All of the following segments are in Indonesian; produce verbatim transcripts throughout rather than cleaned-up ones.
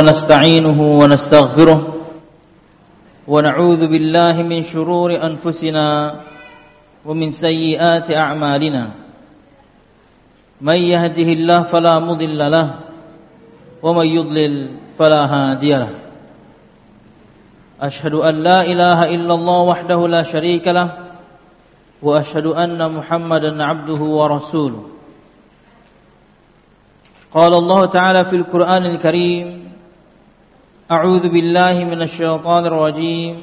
ونستعينه ونستغفره ونعوذ بالله من شرور أنفسنا ومن سيئات أعمالنا من يهده الله فلا مضل له ومن يضلل فلا هادي له أشهد أن لا إله إلا الله وحده لا شريك له وأشهد أن محمدا عبده ورسوله قال الله تعالى في القرآن الكريم أعوذ بالله من الشيطان الرجيم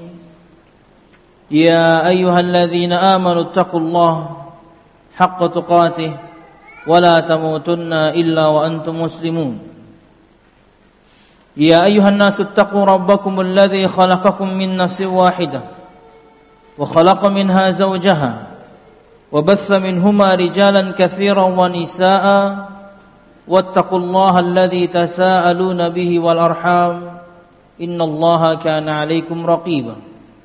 يا أيها الذين آمنوا اتقوا الله حق تقاته ولا تموتن إلا وأنتم مسلمون يا أيها الناس اتقوا ربكم الذي خلقكم من نفس واحدة وخلق منها زوجها وبث منهما رجالا كثيرا ونساء واتقوا الله الذي تساءلون به والأرحام إن الله كان عليكم رقيبا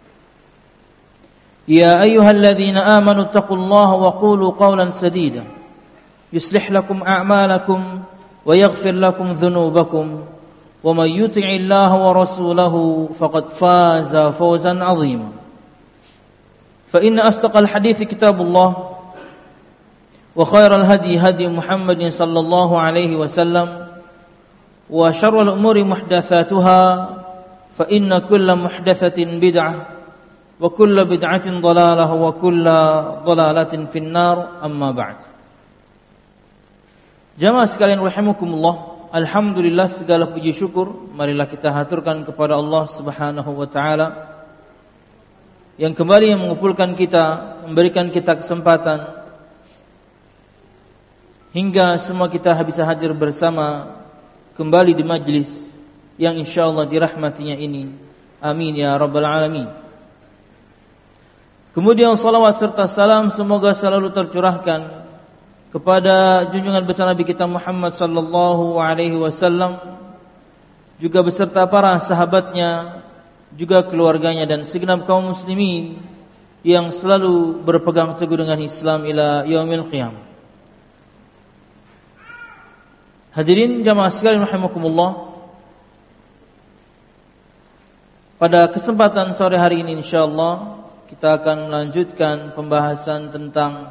يا أيها الذين آمنوا اتقوا الله وقولوا قولا سديدا يصلح لكم أعمالكم ويغفر لكم ذنوبكم ومن يطع الله ورسوله فقد فاز فوزا عظيما فإن أصدق الحديث كتاب الله وخير الهدي هدي محمد صلى الله عليه وسلم وشر الأمور محدثاتها فإن كل محدثة بدعة وكل بدعة ضلالة وكل ضلالة في النار أما بعد. Jamaah sekalian rahimakumullah, alhamdulillah segala puji syukur marilah kita haturkan kepada Allah Subhanahu wa taala yang kembali yang mengumpulkan kita, memberikan kita kesempatan hingga semua kita bisa hadir bersama kembali di majlis yang insyaallah dirahmatinya ini. Amin ya rabbal alamin. Kemudian salawat serta salam semoga selalu tercurahkan kepada junjungan besar Nabi kita Muhammad sallallahu alaihi wasallam, juga beserta para sahabatnya, juga keluarganya dan segenap kaum muslimin yang selalu berpegang teguh dengan Islam ila yaumil qiyamah. Hadirin jamaah sekalian rahimakumullah, pada kesempatan sore hari ini insyaallah kita akan melanjutkan pembahasan tentang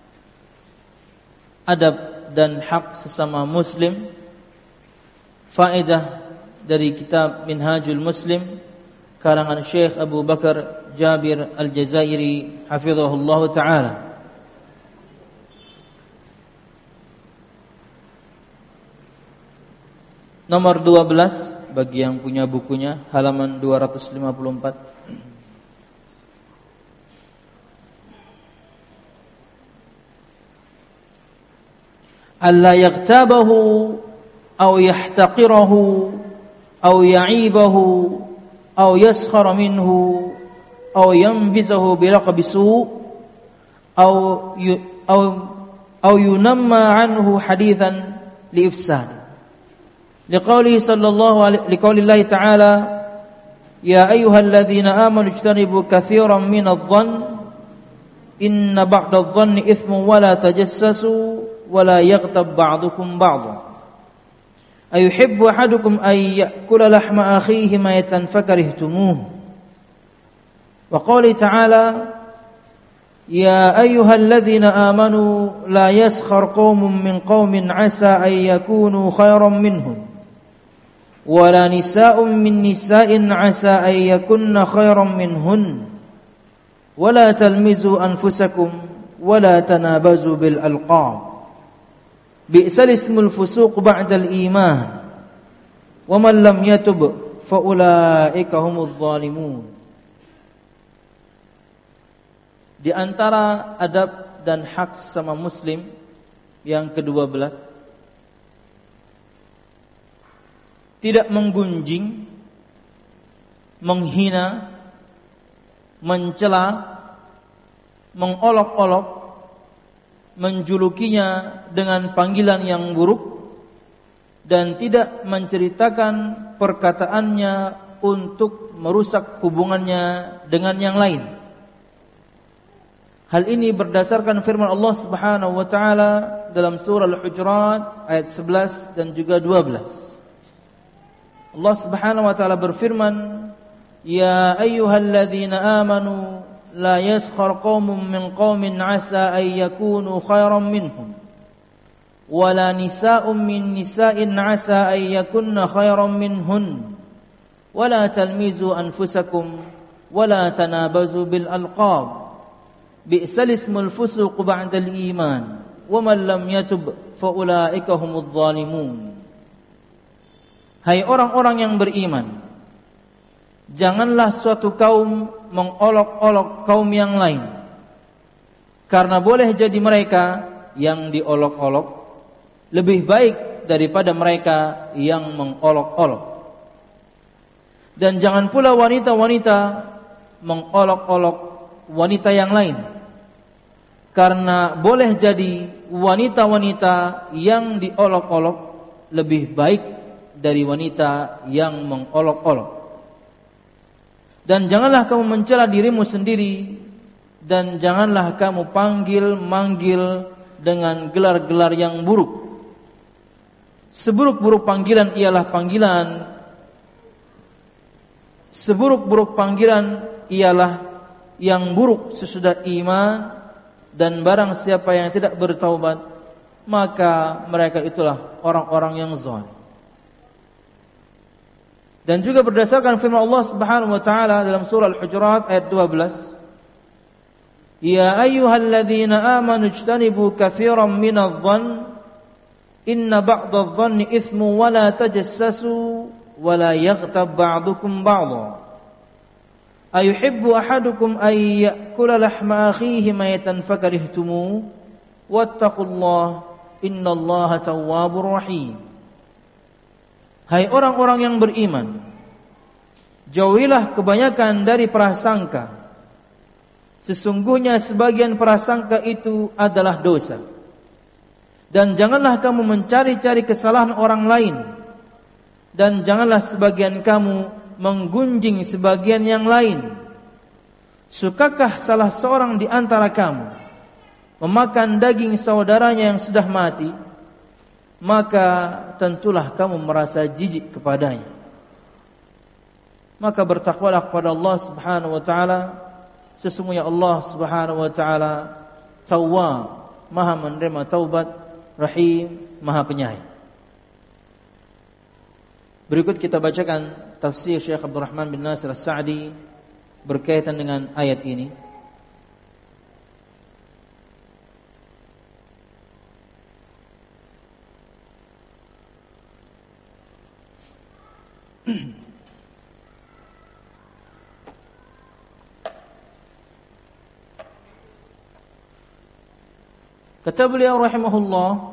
adab dan hak sesama muslim, faedah dari kitab Minhajul Muslim karangan Syekh Abu Bakar Jabir Al-Jazairi hafizahullah ta'ala. Nomor dua belas bagi yang punya bukunya, halaman dua ratus lima puluh empat. Alla yaghtabahu aw yahtaqirahu aw ya'ibahu aw yaskhara minhu aw yanbizahu bilaqabi su' aw aw aw yunamma anhu hadithan liifsad. لقوله صلى الله عليه لقول الله تعالى يا أيها الذين آمنوا اجتنبوا كثيرا من الظن إن بعض الظن إثم ولا تجسسوا ولا يغتب بعضكم بعضا أيحب أحدكم أن يأكل لحم أخيه ميتا فكرهتموه وقوله تعالى يا أيها الذين آمنوا لا يسخر قوم من قوم عسى أن يكونوا خيرا منهم ولا نساء من نساء عسى أن يكن خيرا منهن ولا تلمزوا أنفسكم ولا تنابزوا بالألقاب بئس الاسم الفسوق بعد الإيمان ومن لم يتب فأولئك هم الظالمون. Di antara adab dan hak sama muslim yang kedua belas, tidak menggunjing, menghina, mencela, mengolok-olok, menjulukinya dengan panggilan yang buruk, dan tidak menceritakan perkataannya untuk merusak hubungannya dengan yang lain. Hal ini berdasarkan firman Allah Subhanahu wa taala dalam surah Al-Hujurat ayat sebelas dan juga dua belas. Allah Subhanahu wa taala berfirman, "Ya ayyuhalladzina amanu la yaskhar qaumun min qaumin 'asa ay yakunu khairan minhum wala nisa'un min nisa'in 'asa ay yakunna khairan minhun wala talmizu anfusakum wala tanabazu bil alqab bi'sal ismul fusuq ba'dal iman wa man lam yatub fa ulaika humudz zalimun." Hai orang-orang yang beriman, janganlah suatu kaum mengolok-olok kaum yang lain, karena boleh jadi mereka yang diolok-olok lebih baik daripada mereka yang mengolok-olok. Dan jangan pula wanita-wanita mengolok-olok wanita yang lain, karena boleh jadi wanita-wanita yang diolok-olok lebih baik dari wanita yang mengolok-olok. Dan janganlah kamu mencela dirimu sendiri, dan janganlah kamu panggil-manggil dengan gelar-gelar yang buruk. Seburuk-buruk panggilan ialah panggilan Seburuk-buruk panggilan ialah yang buruk sesudah iman, dan barang siapa yang tidak bertaubat, maka mereka itulah orang-orang yang zalim. Dan juga berdasarkan firman Allah Subhanahu wa taala dalam surah Al-Hujurat ayat dua belas, "Ya ayyuhalladzina amanu ijtanibu katsiran minadh-dhann inna ba'dadh-dhanni itsmu wa la tajassasu wa la yaghtab ba'dukum ba'dha ayuhibbu ahadukum ay ya'kula lahma akhihi maytan fakarihtumuh wattaqullaha innallaha tawwabur rahim." Hai orang-orang yang beriman, jauhilah kebanyakan dari prasangka. Sesungguhnya sebagian prasangka itu adalah dosa. Dan janganlah kamu mencari-cari kesalahan orang lain, dan janganlah sebagian kamu menggunjing sebagian yang lain. Sukakah salah seorang di antara kamu memakan daging saudaranya yang sudah mati? Maka tentulah kamu merasa jijik kepadanya. Maka bertakwalah kepada Allah Subhanahu wa taala. Sesungguhnya Allah Subhanahu wa taala Tawwab, Maha menerima taubat, Rahim, Maha penyayang. Berikut kita bacakan tafsir Syekh Abdul Rahman bin Nasir As-Sa'di berkaitan dengan ayat ini. Kata beliau rahimahullah,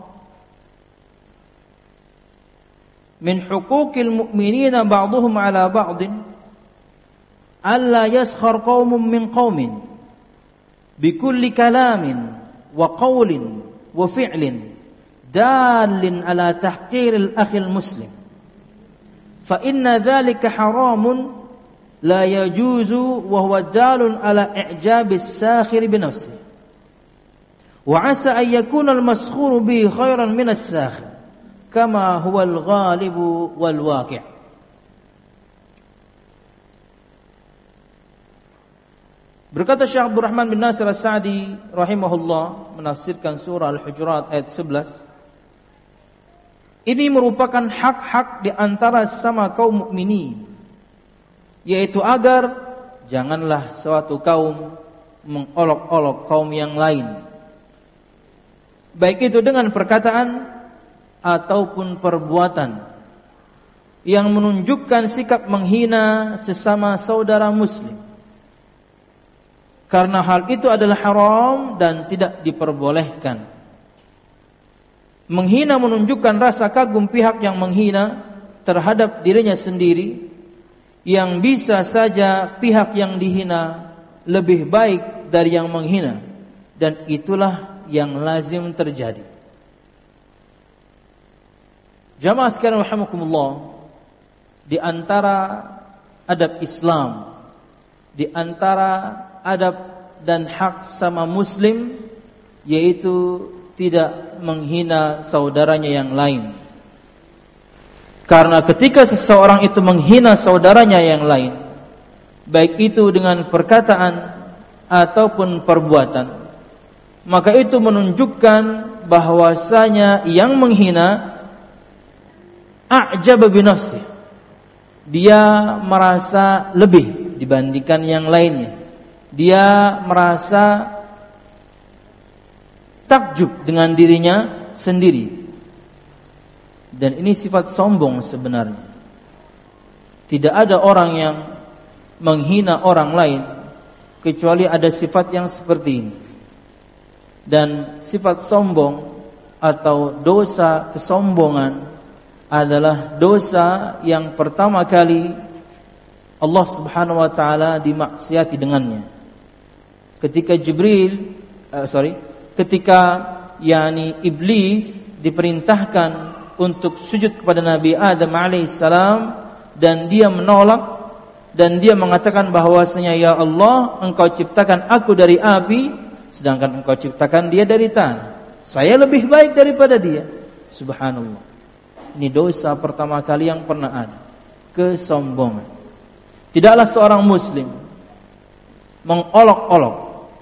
min huquqil mu'minina ba'dhum 'ala ba'din alla yaskhar qaumun min qaumin bikulli kalamin wa qawlin wa fi'lin dalin 'ala tahqiril akhil muslim fa inna dhalika haramun la yajuzu wa huwa dalun 'ala i'jabis sakhir bi nafsihi wa 'asa an yakuna al-maskhuru bihi khairan min as-sakhir kama huwa al-ghalibu wal waqi'. Berkata Syekh Abdul Rahman bin Nasir As-Sa'di rahimahullah menafsirkan surah Al-Hujurat ayat sebelas, ini merupakan hak-hak di antara sama kaum mukminin, yaitu agar janganlah suatu kaum mengolok-olok kaum yang lain, baik itu dengan perkataan ataupun perbuatan yang menunjukkan sikap menghina sesama saudara muslim, karena hal itu adalah haram dan tidak diperbolehkan. Menghina menunjukkan rasa kagum pihak yang menghina terhadap dirinya sendiri, yang bisa saja pihak yang dihina lebih baik dari yang menghina, dan itulah yang lazim terjadi. Jamaah sekalian rahimakumullah, di antara adab Islam, di antara adab dan hak sama muslim, yaitu tidak menghina saudaranya yang lain. Karena ketika seseorang itu menghina saudaranya yang lain, baik itu dengan perkataan ataupun perbuatan, maka itu menunjukkan bahwasanya yang menghina a'jaba bi nafsi, dia merasa lebih dibandingkan yang lainnya. Dia merasa takjub dengan dirinya sendiri. Dan ini sifat sombong sebenarnya. Tidak ada orang yang menghina orang lain kecuali ada sifat yang seperti ini. Dan sifat sombong atau dosa kesombongan adalah dosa yang pertama kali Allah Subhanahu wa taala dimaksiati dengannya. Ketika Jibril uh, sorry, ketika yakni iblis diperintahkan untuk sujud kepada Nabi Adam alaihissalam dan dia menolak dan dia mengatakan bahwasanya, ya Allah, engkau ciptakan aku dari api sedangkan engkau ciptakan dia dari tanah. Saya lebih baik daripada dia. Subhanallah. Ini dosa pertama kali yang pernah ada. Kesombongan. Tidaklah seorang muslim mengolok-olok,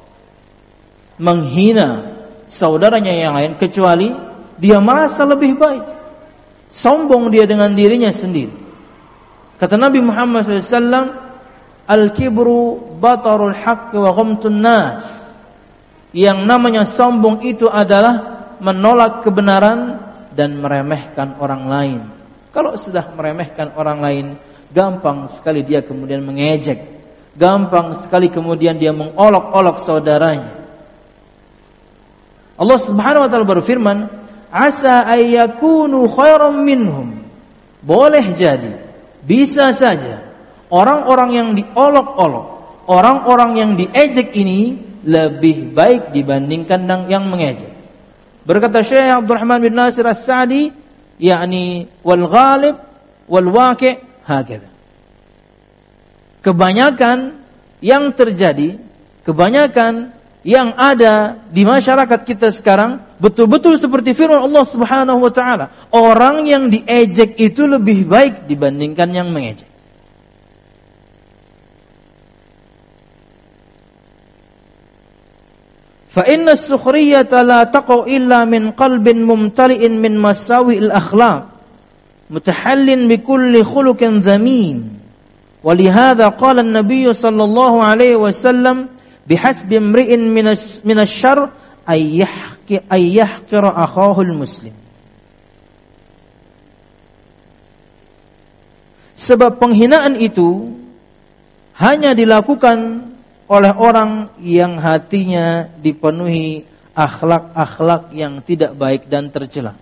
menghina saudaranya yang lain kecuali dia merasa lebih baik. Sombong dia dengan dirinya sendiri. Kata Nabi Muhammad shallallahu alaihi wasallam, al-kibru batarul haqq wa ghamtun nas. Yang namanya sombong itu adalah menolak kebenaran dan meremehkan orang lain. Kalau sudah meremehkan orang lain, gampang sekali dia kemudian mengejek, gampang sekali kemudian dia mengolok-olok saudaranya. Allah Subhanahu wa taala berfirman, asa ayyakunu khairam minhum. Boleh jadi, bisa saja orang-orang yang diolok-olok, orang-orang yang diejek ini lebih baik dibandingkan yang mengejek. Berkata Syekh Abdurrahman bin Nasir As-Sa'di, yakni wal ghalib wal waqi' hakadha. Kebanyakan yang terjadi, kebanyakan yang ada di masyarakat kita sekarang betul-betul seperti firman Allah Subhanahu wa taala. Orang yang diejek itu lebih baik dibandingkan yang mengejek. Fa inna as-sukhriyata la taqau illa min qalbin mumtali'in min masawi'il akhlaq mutahallin bi kulli khuluqin dhamim. Wa li hadha qala an-nabiy sallallahu alaihi wasallam bihasbi imri'in min asy-syarr ay yahqi ay yahqira akhahu al-muslim. Sebab penghinaan itu hanya dilakukan oleh orang yang hatinya dipenuhi akhlak-akhlak yang tidak baik dan tercela.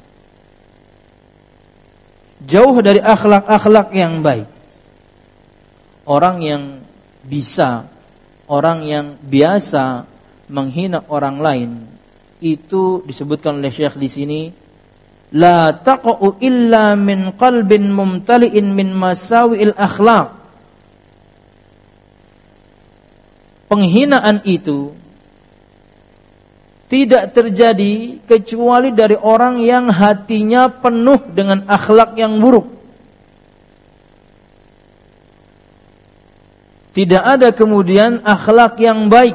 Jauh dari akhlak-akhlak yang baik. Orang yang bisa, orang yang biasa menghina orang lain, itu disebutkan oleh Syekh di sini, la taqa'u illa min qalbin mumtali'in min masawi'il akhlaq. Penghinaan itu tidak terjadi kecuali dari orang yang hatinya penuh dengan akhlak yang buruk. Tidak ada kemudian akhlak yang baik.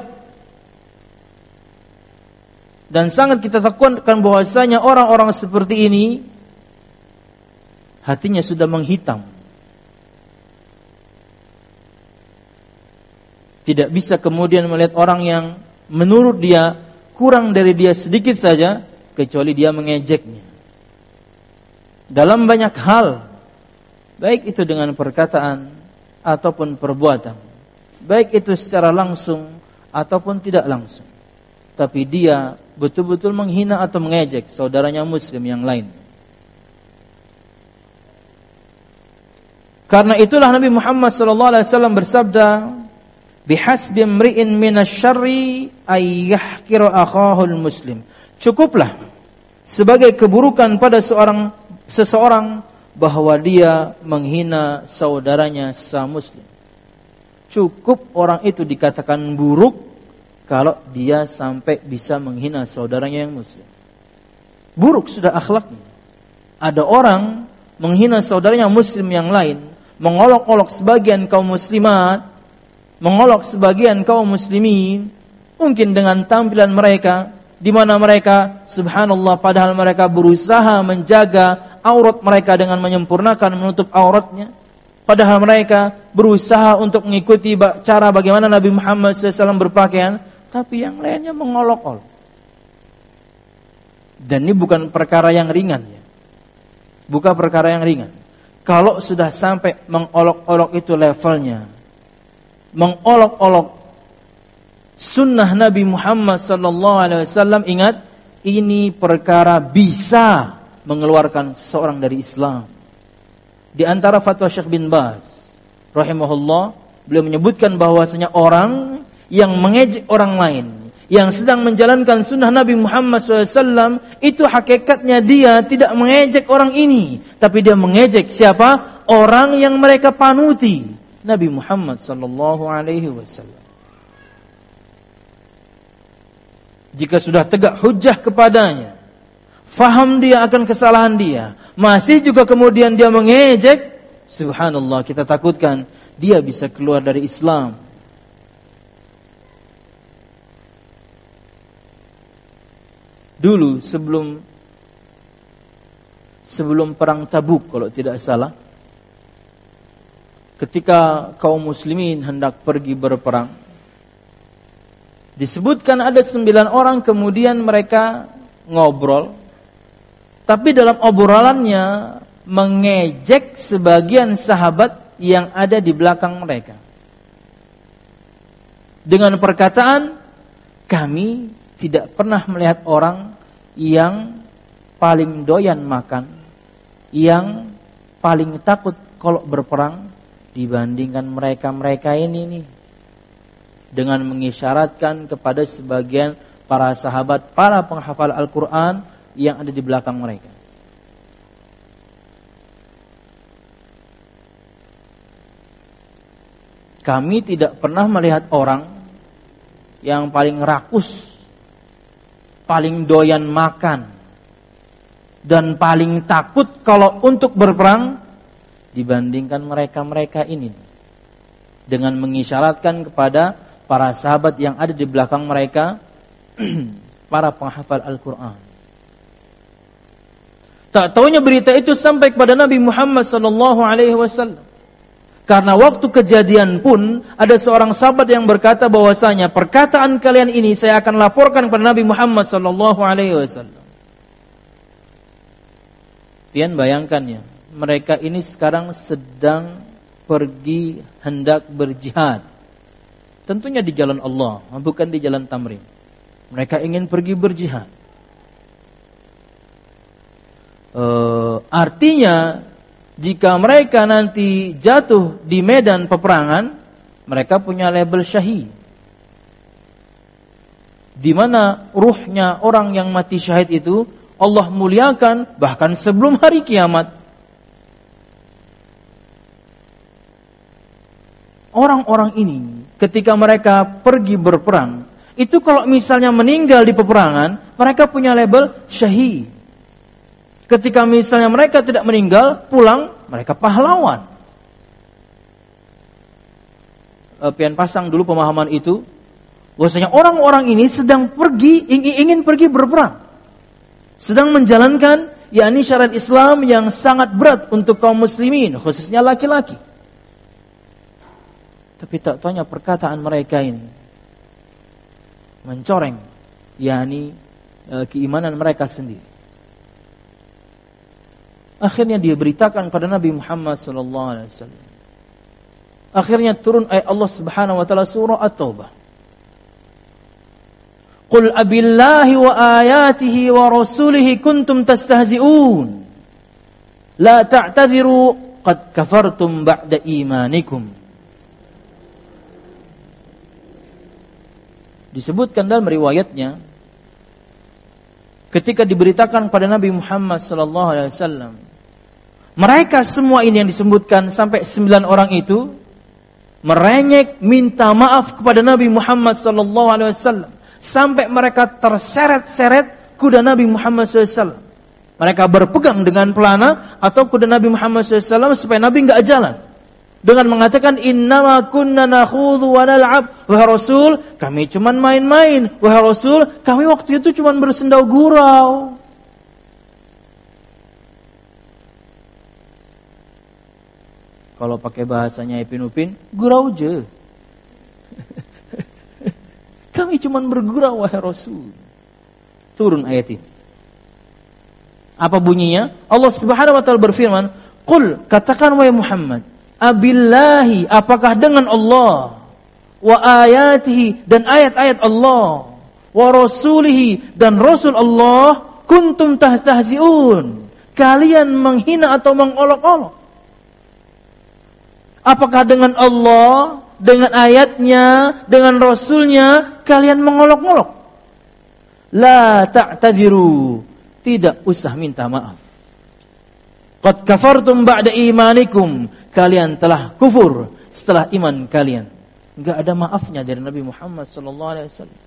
Dan sangat kita takutkan bahwasanya orang-orang seperti ini hatinya sudah menghitam. Tidak bisa kemudian melihat orang yang menurut dia kurang dari dia sedikit saja, kecuali dia mengejeknya. Dalam banyak hal, baik itu dengan perkataan ataupun perbuatan, baik itu secara langsung ataupun tidak langsung, tapi dia betul-betul menghina atau mengejek saudaranya muslim yang lain. Karena itulah Nabi Muhammad sallallahu alaihi wasallam bersabda, bihasbi imri'in minasyarri ay yahqira akhahul muslim. Cukuplah sebagai keburukan pada seorang seseorang bahwa dia menghina saudaranya sesama muslim. Cukup orang itu dikatakan buruk kalau dia sampai bisa menghina saudaranya yang muslim. Buruk sudah akhlaknya. Ada orang menghina saudaranya muslim yang lain, mengolok-olok sebagian kaum muslimat, mengolok sebagian kaum muslimin, mungkin dengan tampilan mereka, di mana mereka, subhanallah, padahal mereka berusaha menjaga aurat mereka dengan menyempurnakan menutup auratnya. Padahal mereka berusaha untuk mengikuti cara bagaimana Nabi Muhammad shallallahu alaihi wasallam berpakaian, tapi yang lainnya mengolok-olok. Dan ini bukan perkara yang ringan ya. Bukan perkara yang ringan. Kalau sudah sampai mengolok-olok itu levelnya, mengolok-olok sunnah Nabi Muhammad sallallahu alaihi wasallam, ingat, ini perkara bisa mengeluarkan seseorang dari Islam. Di antara fatwa Syekh bin Baz rahimahullah, beliau menyebutkan bahwasanya orang yang mengejek orang lain yang sedang menjalankan sunnah Nabi Muhammad shallallahu alaihi wasallam, itu hakikatnya dia tidak mengejek orang ini, tapi dia mengejek siapa? Orang yang mereka panuti, Nabi Muhammad sallallahu alaihi wasallam. Jika sudah tegak hujjah kepadanya, faham dia akan kesalahan dia, masih juga kemudian dia mengejek, subhanallah, kita takutkan dia bisa keluar dari Islam. Dulu sebelum sebelum perang Tabuk kalau tidak salah, ketika kaum muslimin hendak pergi berperang, disebutkan ada sembilan orang kemudian mereka ngobrol, tapi dalam obrolannya mengejek sebagian sahabat yang ada di belakang mereka dengan perkataan, kami tidak pernah melihat orang yang paling doyan makan, yang paling takut kalau berperang dibandingkan mereka-mereka ini nih. Dengan mengisyaratkan kepada sebagian para sahabat, para penghafal Al-Quran yang ada di belakang mereka. Kami tidak pernah melihat orang yang paling rakus, paling doyan makan, dan paling takut kalau untuk berperang dibandingkan mereka-mereka ini. Dengan mengisyaratkan kepada para sahabat yang ada di belakang mereka, para penghafal Al-Quran. Tak taunya berita itu sampai kepada Nabi Muhammad sallallahu alaihi wasallam. Karena waktu kejadian pun ada seorang sahabat yang berkata bahwasanya perkataan kalian ini saya akan laporkan kepada Nabi Muhammad sallallahu alaihi wasallam. Pian bayangkannya, mereka ini sekarang sedang pergi hendak berjihad. Tentunya di jalan Allah, bukan di jalan tamrin. Mereka ingin pergi berjihad. E, artinya jika mereka nanti jatuh di medan peperangan, mereka punya label syahid, di mana ruhnya orang yang mati syahid itu Allah muliakan bahkan sebelum hari kiamat. Orang-orang ini ketika mereka pergi berperang, itu kalau misalnya meninggal di peperangan, mereka punya label syahid. Ketika misalnya mereka tidak meninggal, pulang, mereka pahlawan. E, pian pasang dulu pemahaman itu, bahwasanya orang-orang ini sedang pergi, ingin, ingin pergi berperang, sedang menjalankan yakni syariat Islam yang sangat berat untuk kaum muslimin, khususnya laki-laki. Tapi tak tanya perkataan mereka ini mencoreng yakni e, keimanan mereka sendiri. Akhirnya dia beritakan pada Nabi Muhammad sallallahu alaihi wasallam. Akhirnya turun ayat Allah Subhanahu wa taala surah At-Taubah. Qul abillahi wa ayatihi wa rasulihi kuntum tastahzi'un. La ta'tadhiru qad kafartum ba'da imanikum. Disebutkan dalam riwayatnya, ketika diberitakan pada Nabi Muhammad sallallahu alaihi wasallam, mereka semua ini yang disebutkan sampai sembilan orang itu merengek minta maaf kepada Nabi Muhammad sallallahu alaihi wasallam sampai mereka terseret-seret kuda Nabi Muhammad sallallahu alaihi wasallam. Mereka berpegang dengan pelana atau kuda Nabi Muhammad shallallahu alaihi wasallam supaya Nabi enggak jalan. Dengan mengatakan innama kunna nakhudhu wa nal'ab. Wahai Rasul, kami cuman main-main. Wahai Rasul, kami waktu itu cuman bersendau gurau. Kalau pakai bahasanya Ipin Upin, gurau je. Kami cuman bergurau wahai Rasul. Turun ayat ini. Apa bunyinya? Allah Subhanahu wa taala berfirman, "Qul," katakan wahai Muhammad, "Abillahi," apakah dengan Allah, "wa ayatihi," dan ayat-ayat Allah, "wa rasulihi," dan Rasul Allah, "kuntum tastahzi'un," kalian menghina atau mengolok-olok. Apakah dengan Allah, dengan ayatnya, dengan Rasulnya kalian mengolok-olok? La ta'tadiru, tidak usah minta maaf. Qad kafartum ba'da imanikum, kalian telah kufur setelah iman kalian. Enggak ada maafnya dari Nabi Muhammad sallallahu alaihi wasallam.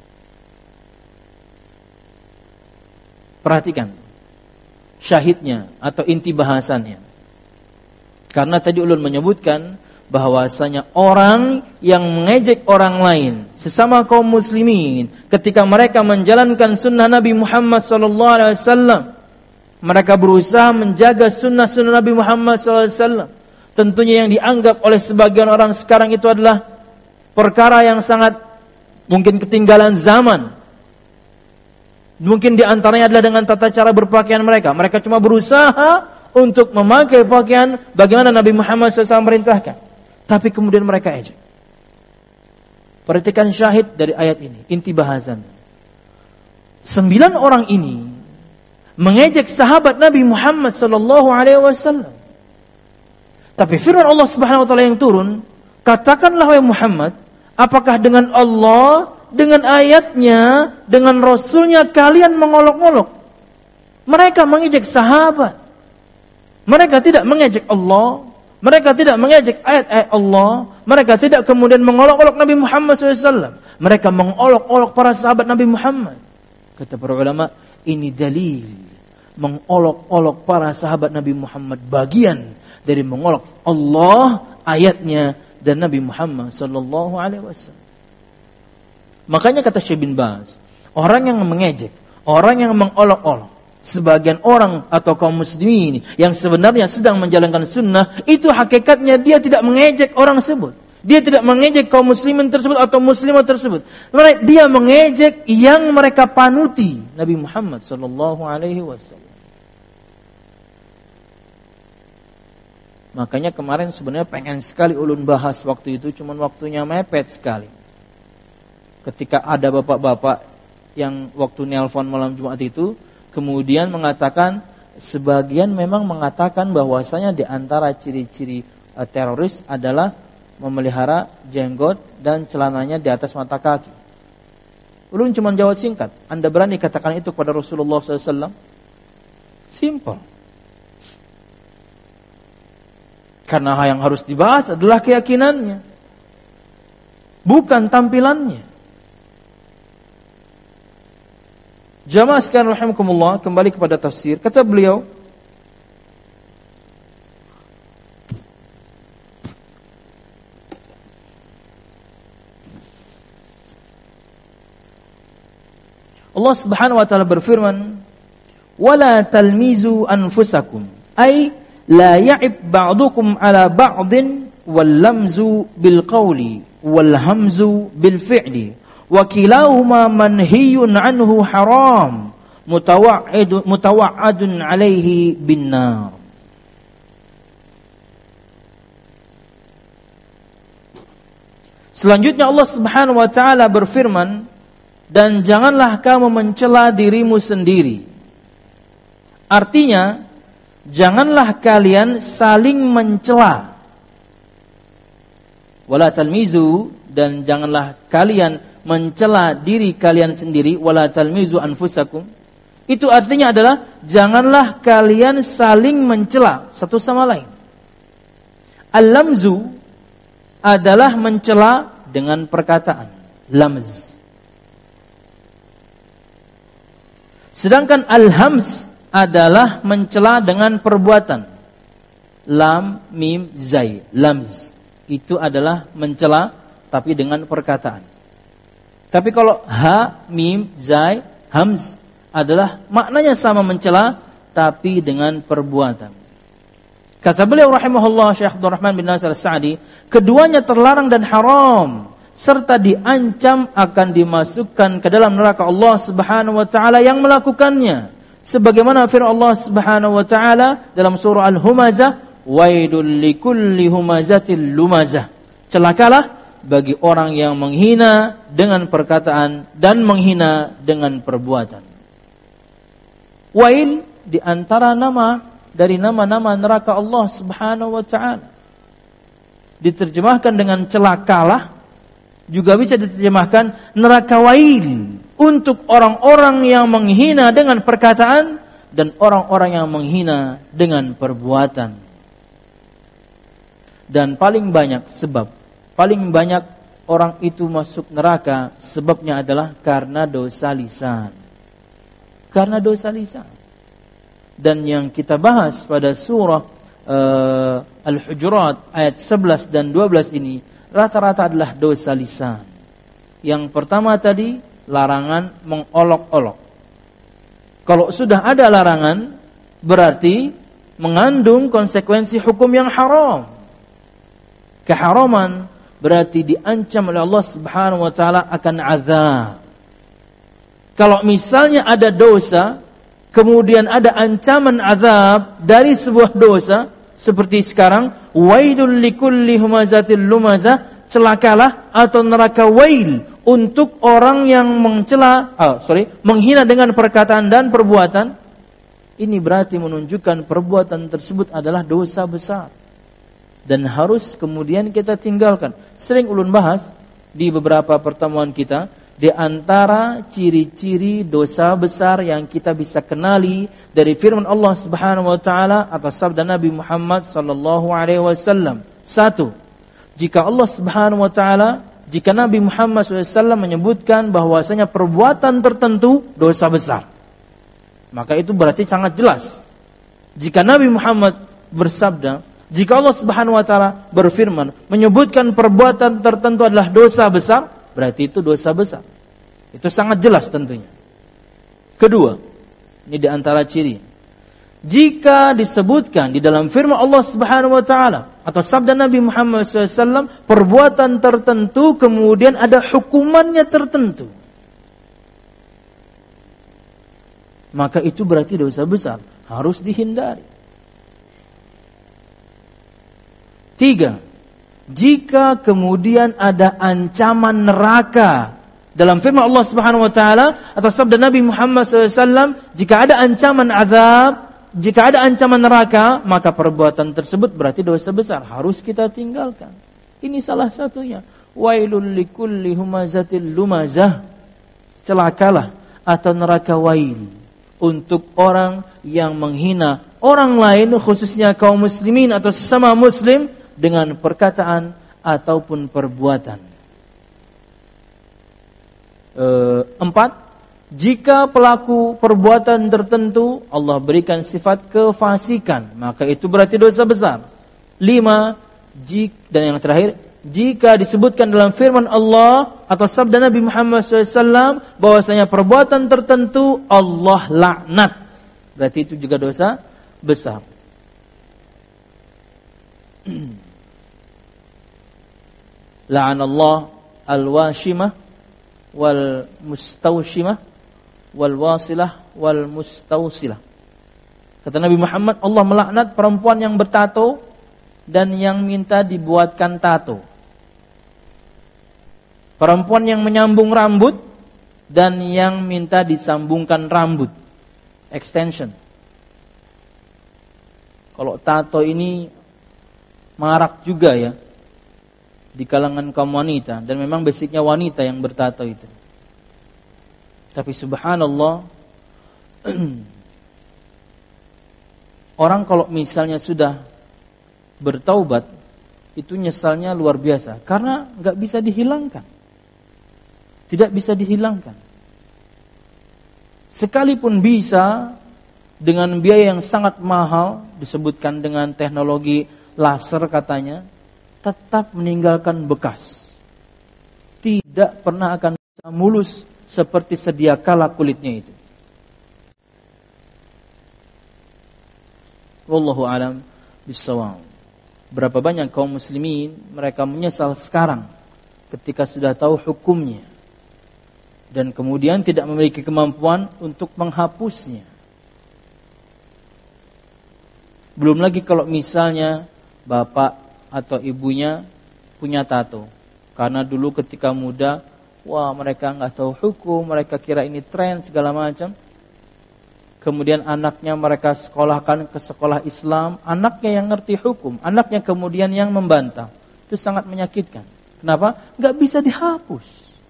Perhatikan syahidnya atau inti bahasannya. Karena tadi ulun menyebutkan bahwasanya orang yang mengejek orang lain, sesama kaum muslimin, ketika mereka menjalankan sunnah Nabi Muhammad sallallahu alaihi wasallam, mereka berusaha menjaga sunnah-sunnah Nabi Muhammad sallallahu alaihi wasallam. Tentunya yang dianggap oleh sebagian orang sekarang itu adalah perkara yang sangat mungkin ketinggalan zaman. Mungkin diantaranya adalah dengan tata cara berpakaian mereka. Mereka cuma berusaha untuk memakai pakaian bagaimana Nabi Muhammad sallallahu alaihi wasallam merintahkan. Tapi kemudian mereka ejek. Perhatikan syahid dari ayat ini, inti bahasan. Sembilan orang ini mengejek sahabat Nabi Muhammad sallallahu alaihi wasallam. Tapi firman Allah Subhanahu wa taala yang turun, katakanlah wahai Muhammad, apakah dengan Allah, dengan ayatnya, dengan Rasulnya kalian mengolok-olok? Mereka mengejek sahabat. Mereka tidak mengejek Allah. Mereka tidak mengejek ayat-ayat Allah. Mereka tidak kemudian mengolok-olok Nabi Muhammad shallallahu alaihi wasallam. Mereka mengolok-olok para sahabat Nabi Muhammad. Kata para ulama, ini dalil mengolok-olok para sahabat Nabi Muhammad bagian dari mengolok Allah, ayatnya, dan Nabi Muhammad sallallahu alaihi wasallam. Makanya kata Syekh bin Baz, orang yang mengejek, orang yang mengolok-olok sebagian orang atau kaum muslimin yang sebenarnya sedang menjalankan sunnah, itu hakikatnya dia tidak mengejek orang tersebut. Dia tidak mengejek kaum muslimin tersebut atau muslimah tersebut. Dia mengejek yang mereka panuti, Nabi Muhammad sallallahu alaihi wasallam. Makanya kemarin sebenarnya pengen sekali ulun bahas waktu itu, cuman waktunya mepet sekali. Ketika ada bapak-bapak yang waktu nelpon malam Jumat itu, kemudian mengatakan, sebagian memang mengatakan bahwasanya di antara ciri-ciri uh, teroris adalah memelihara jenggot dan celananya di atas mata kaki. Ulun cuma jawab singkat, Anda berani katakan itu kepada Rasulullah sallallahu alaihi wasallam? Simple. Karena yang harus dibahas adalah keyakinannya, bukan tampilannya. Jamaah sekalian rahimakumullah, kembali kepada tafsir. Kata beliau, Allah Subhanahu wa taala berfirman, "Wala talmizu anfusakum," ay la ya'ib ba'dukum ala ba'din wal lamzu bil qawli wal hamzu bil fi'li wa kilahuma manhiyun anhu haram mutawa'id mutawa'adun alaihi bin nar. Selanjutnya Allah Subhanahu wa taala berfirman, dan janganlah kamu mencela dirimu sendiri. Artinya, janganlah kalian saling mencela. Wala talmizu, dan janganlah kalian mencela diri kalian sendiri. Wala talmizu anfusakum. Itu artinya adalah janganlah kalian saling mencela satu sama lain. Al-lamzu adalah mencela dengan perkataan, lamz. Sedangkan al-hams adalah mencela dengan perbuatan. Lam, mim, zai, lamz. Itu adalah mencela tapi dengan perkataan. Tapi kalau ha, mim, zai, hamz adalah maknanya sama mencela tapi dengan perbuatan. Kata beliau rahimahullah Syekh Abdul Rahman bin Nasir As-Sa'di, keduanya terlarang dan haram serta diancam akan dimasukkan ke dalam neraka Allah Subhanahu wa taala yang melakukannya. Sebagaimana firman Allah Subhanahu wa taala dalam surah Al-Humazah, wailul likulli humazatil lumazah. Celakalah bagi orang yang menghina dengan perkataan dan menghina dengan perbuatan. Wail di antara nama dari nama-nama neraka Allah Subhanahu wa taala. Diterjemahkan dengan celakalah, juga bisa diterjemahkan neraka wail untuk orang-orang yang menghina dengan perkataan dan orang-orang yang menghina dengan perbuatan. Dan paling banyak sebab, paling banyak orang itu masuk neraka sebabnya adalah karena dosa lisan. Karena dosa lisan. Dan yang kita bahas pada surah uh, Al-Hujurat ayat sebelas dan dua belas ini rata-rata adalah dosa lisan. Yang pertama tadi larangan mengolok-olok. Kalau sudah ada larangan berarti mengandung konsekuensi hukum yang haram. Keharaman berarti diancam oleh Allah Subhanahu wa taala akan azab. Kalau misalnya ada dosa kemudian ada ancaman azab dari sebuah dosa seperti sekarang, wailul likulli humazatil lumazah, celakalah atau neraka wail untuk orang yang mencela, oh, sorry, menghina dengan perkataan dan perbuatan. Ini berarti menunjukkan perbuatan tersebut adalah dosa besar dan harus kemudian kita tinggalkan. Sering ulun bahas di beberapa pertemuan kita, di antara ciri-ciri dosa besar yang kita bisa kenali dari firman Allah Subhanahu wa taala atau sabda Nabi Muhammad sallallahu alaihi wasallam. Satu, jika Allah Subhanahu wa taala, jika Nabi Muhammad sallallahu alaihi wasallam menyebutkan bahwasanya perbuatan tertentu dosa besar, maka itu berarti sangat jelas. Jika Nabi Muhammad bersabda, jika Allah Subhanahu wa taala berfirman menyebutkan perbuatan tertentu adalah dosa besar, berarti itu dosa besar. Itu sangat jelas tentunya. Kedua, ini di antara ciri. Jika disebutkan di dalam firman Allah Subhanahu wa taala atau sabda Nabi Muhammad shallallahu alaihi wasallam perbuatan tertentu kemudian ada hukumannya tertentu, maka itu berarti dosa besar, harus dihindari. Tiga, jika kemudian ada ancaman neraka dalam firman Allah Subhanahu wa taala atau sabda Nabi Muhammad shallallahu alaihi wasallam, jika ada ancaman azab, jika ada ancaman neraka, maka perbuatan tersebut berarti dosa besar, harus kita tinggalkan. Ini salah satunya. Wailul likulli humazatil lumazah, celakalah atau neraka wail untuk orang yang menghina orang lain, khususnya kaum muslimin atau sesama muslim dengan perkataan ataupun perbuatan. E, empat, jika pelaku perbuatan tertentu Allah berikan sifat kefasikan, maka itu berarti dosa besar. Lima, jik, dan yang terakhir, jika disebutkan dalam firman Allah atau sabda Nabi Muhammad shallallahu alaihi wasallam bahwasanya perbuatan tertentu Allah laknat, berarti itu juga dosa besar. La'anallah al-washimah wal mustawshimah wal wasilah wal mustawsilah. Kata Nabi Muhammad, Allah melaknat perempuan yang bertato dan yang minta dibuatkan tato, perempuan yang menyambung rambut dan yang minta disambungkan rambut, extension. Kalau tato ini marak juga ya di kalangan kaum wanita, dan memang basicnya wanita yang bertato itu. Tapi subhanallah, orang kalau misalnya sudah bertaubat, itu nyesalnya luar biasa, karena gak bisa dihilangkan. Tidak bisa dihilangkan. Sekalipun bisa, dengan biaya yang sangat mahal, disebutkan dengan teknologi laser katanya, tetap meninggalkan bekas. Tidak pernah akan bisa mulus seperti sedia kala kulitnya itu. Wallahu a'lam bishawab. Berapa banyak kaum muslimin mereka menyesal sekarang ketika sudah tahu hukumnya dan kemudian tidak memiliki kemampuan untuk menghapusnya. Belum lagi kalau misalnya bapak atau ibunya punya tato. Karena dulu ketika muda, wah mereka nggak tahu hukum, mereka kira ini tren segala macam. Kemudian anaknya mereka sekolahkan ke sekolah Islam, anaknya yang ngerti hukum, anaknya kemudian yang membantah. Itu sangat menyakitkan. Kenapa? Nggak bisa dihapus.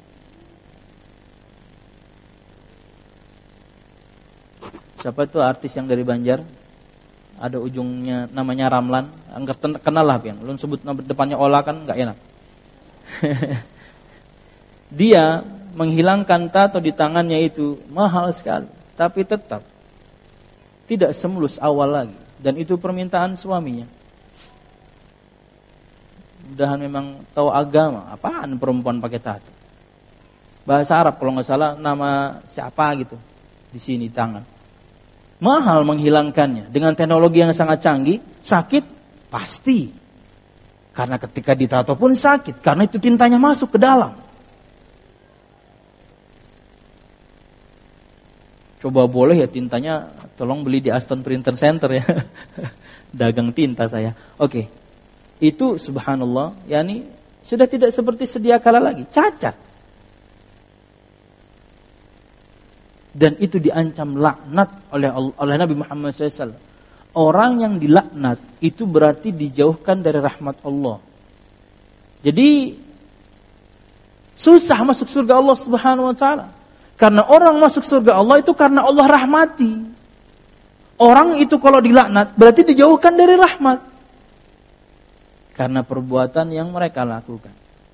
Siapa itu artis yang dari Banjar? Ada ujungnya namanya Ramlan, enggak kenal lah pian. Lu sebut depannya Ola kan enggak enak. Dia menghilangkan tato di tangannya itu mahal sekali, tapi tetap tidak semulus awal lagi, dan itu permintaan suaminya. Mudahan memang tahu agama, apaan perempuan pakai tato. Bahasa Arab kalau enggak salah nama siapa gitu di sini tangan. Mahal menghilangkannya dengan teknologi yang sangat canggih. Sakit pasti, karena ketika ditato pun sakit, karena itu tintanya masuk ke dalam. Coba boleh ya tintanya, tolong beli di Aston Printer Center ya. Dagang tinta saya. Oke, itu subhanallah, yakni sudah tidak seperti sedia kala lagi, cacat. Dan itu diancam laknat oleh oleh Nabi Muhammad shallallahu alaihi wasallam. Orang yang dilaknat itu berarti dijauhkan dari rahmat Allah. Jadi susah masuk surga Allah Subhanahu wa taala. Karena orang masuk surga Allah itu karena Allah rahmati. Orang itu kalau dilaknat berarti dijauhkan dari rahmat. Karena perbuatan yang mereka lakukan.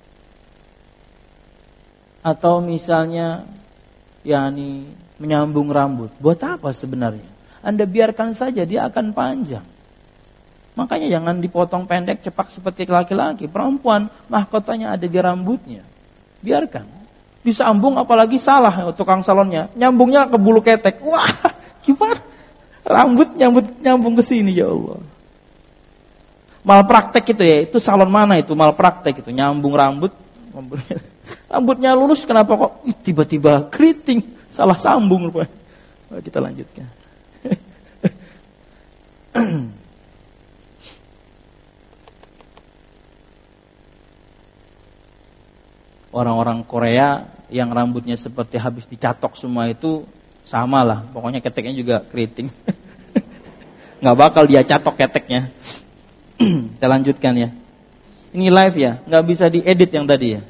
Atau misalnya yakni menyambung rambut. Buat apa sebenarnya? Anda biarkan saja, dia akan panjang. Makanya jangan dipotong pendek cepak seperti laki-laki. Perempuan mahkotanya ada di rambutnya. Biarkan. Disambung apalagi salah tukang salonnya. Nyambungnya ke bulu ketek. Wah, gimana? Rambut nyambut nyambung ke sini, ya Allah. Malpraktek itu ya. Itu salon mana itu malpraktek itu? Nyambung rambut. Rambutnya lurus, kenapa kok tiba-tiba keriting? Salah sambung lupa. Kita lanjutkan. Orang-orang Korea yang rambutnya seperti habis dicatok semua itu sama lah. Pokoknya keteknya juga keriting. Nggak bakal dia catok keteknya. Kita lanjutkan ya. Ini live ya, nggak bisa diedit yang tadi ya.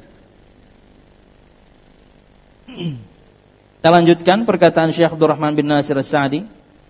Kita lanjutkan perkataan Syekh Abdurrahman bin Nasir As-Sa'di.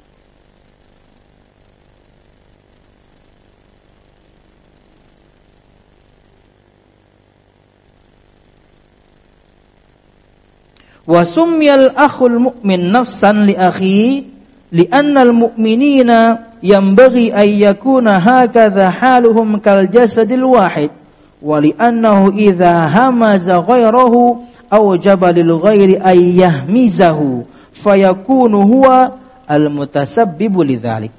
Wa summiyal akhul mu'min nafsan li akhi li'anna al-mu'minina yanbaghi an yakuna hakadha haluhum kal jasadil wahid wa li'annahu idza hamaza ghayrahu awjaba lil ghairi ay yahmizahu fayakunu huwa al mutasabbibu lidzalik.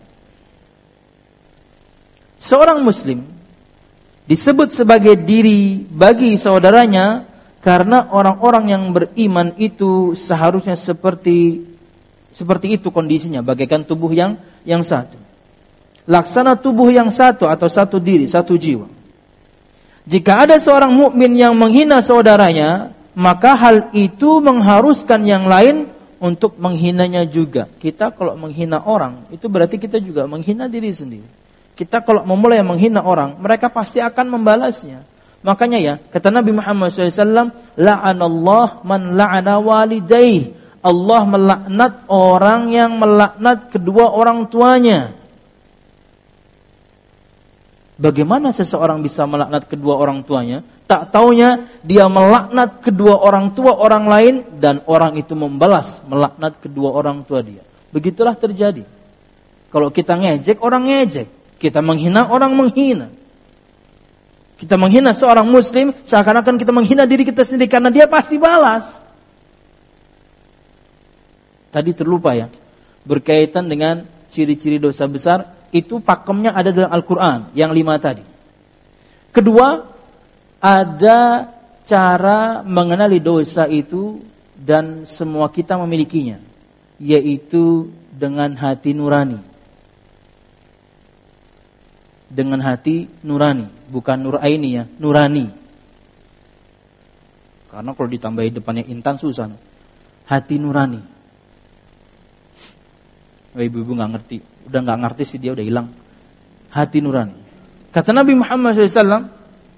Seorang muslim disebut sebagai diri bagi saudaranya karena orang-orang yang beriman itu seharusnya seperti seperti itu kondisinya, bagaikan tubuh yang yang satu. Laksana tubuh yang satu atau satu diri, satu jiwa. Jika ada seorang mukmin yang menghina saudaranya, maka hal itu mengharuskan yang lain untuk menghinanya juga. Kita kalau menghina orang, itu berarti kita juga menghina diri sendiri. Kita kalau memulai menghina orang, mereka pasti akan membalasnya. Makanya ya, kata Nabi Muhammad shallallahu alaihi wasallam, la'anallah man la'ana walidayh. Allah melaknat orang yang melaknat kedua orang tuanya. Bagaimana seseorang bisa melaknat kedua orang tuanya? Tak taunya dia melaknat kedua orang tua orang lain dan orang itu membalas melaknat kedua orang tua dia. Begitulah terjadi. Kalau kita ngejek, orang ngejek. Kita menghina, orang menghina. Kita menghina seorang muslim, seakan-akan kita menghina diri kita sendiri, karena dia pasti balas. Tadi terlupa ya, berkaitan dengan ciri-ciri dosa besar, itu pakemnya ada dalam Al-Quran, yang lima tadi. Kedua, ada cara mengenali dosa itu, dan semua kita memilikinya, yaitu dengan hati nurani. Dengan hati nurani, bukan nur aini ya, nurani. Karena kalau ditambahin depannya intan susah. Hati nurani. Oh, ibu-ibu nggak ngerti, udah nggak ngerti sih dia udah hilang. Hati nurani. Kata Nabi Muhammad shallallahu alaihi wasallam,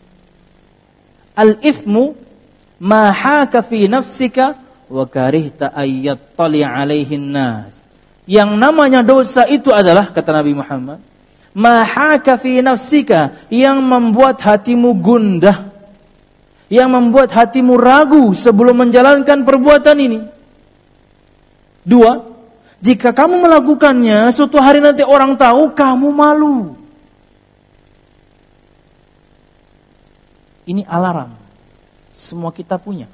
al-ithmu ma haka fi nafsika wa karihta ayyattali alaihin nas. Yang namanya dosa itu adalah, kata Nabi Muhammad, mahaka fi nafsika, yang membuat hatimu gundah, yang membuat hatimu ragu sebelum menjalankan perbuatan ini. Dua, jika kamu melakukannya, suatu hari nanti orang tahu, kamu malu. Ini alarm. Semua kita punya.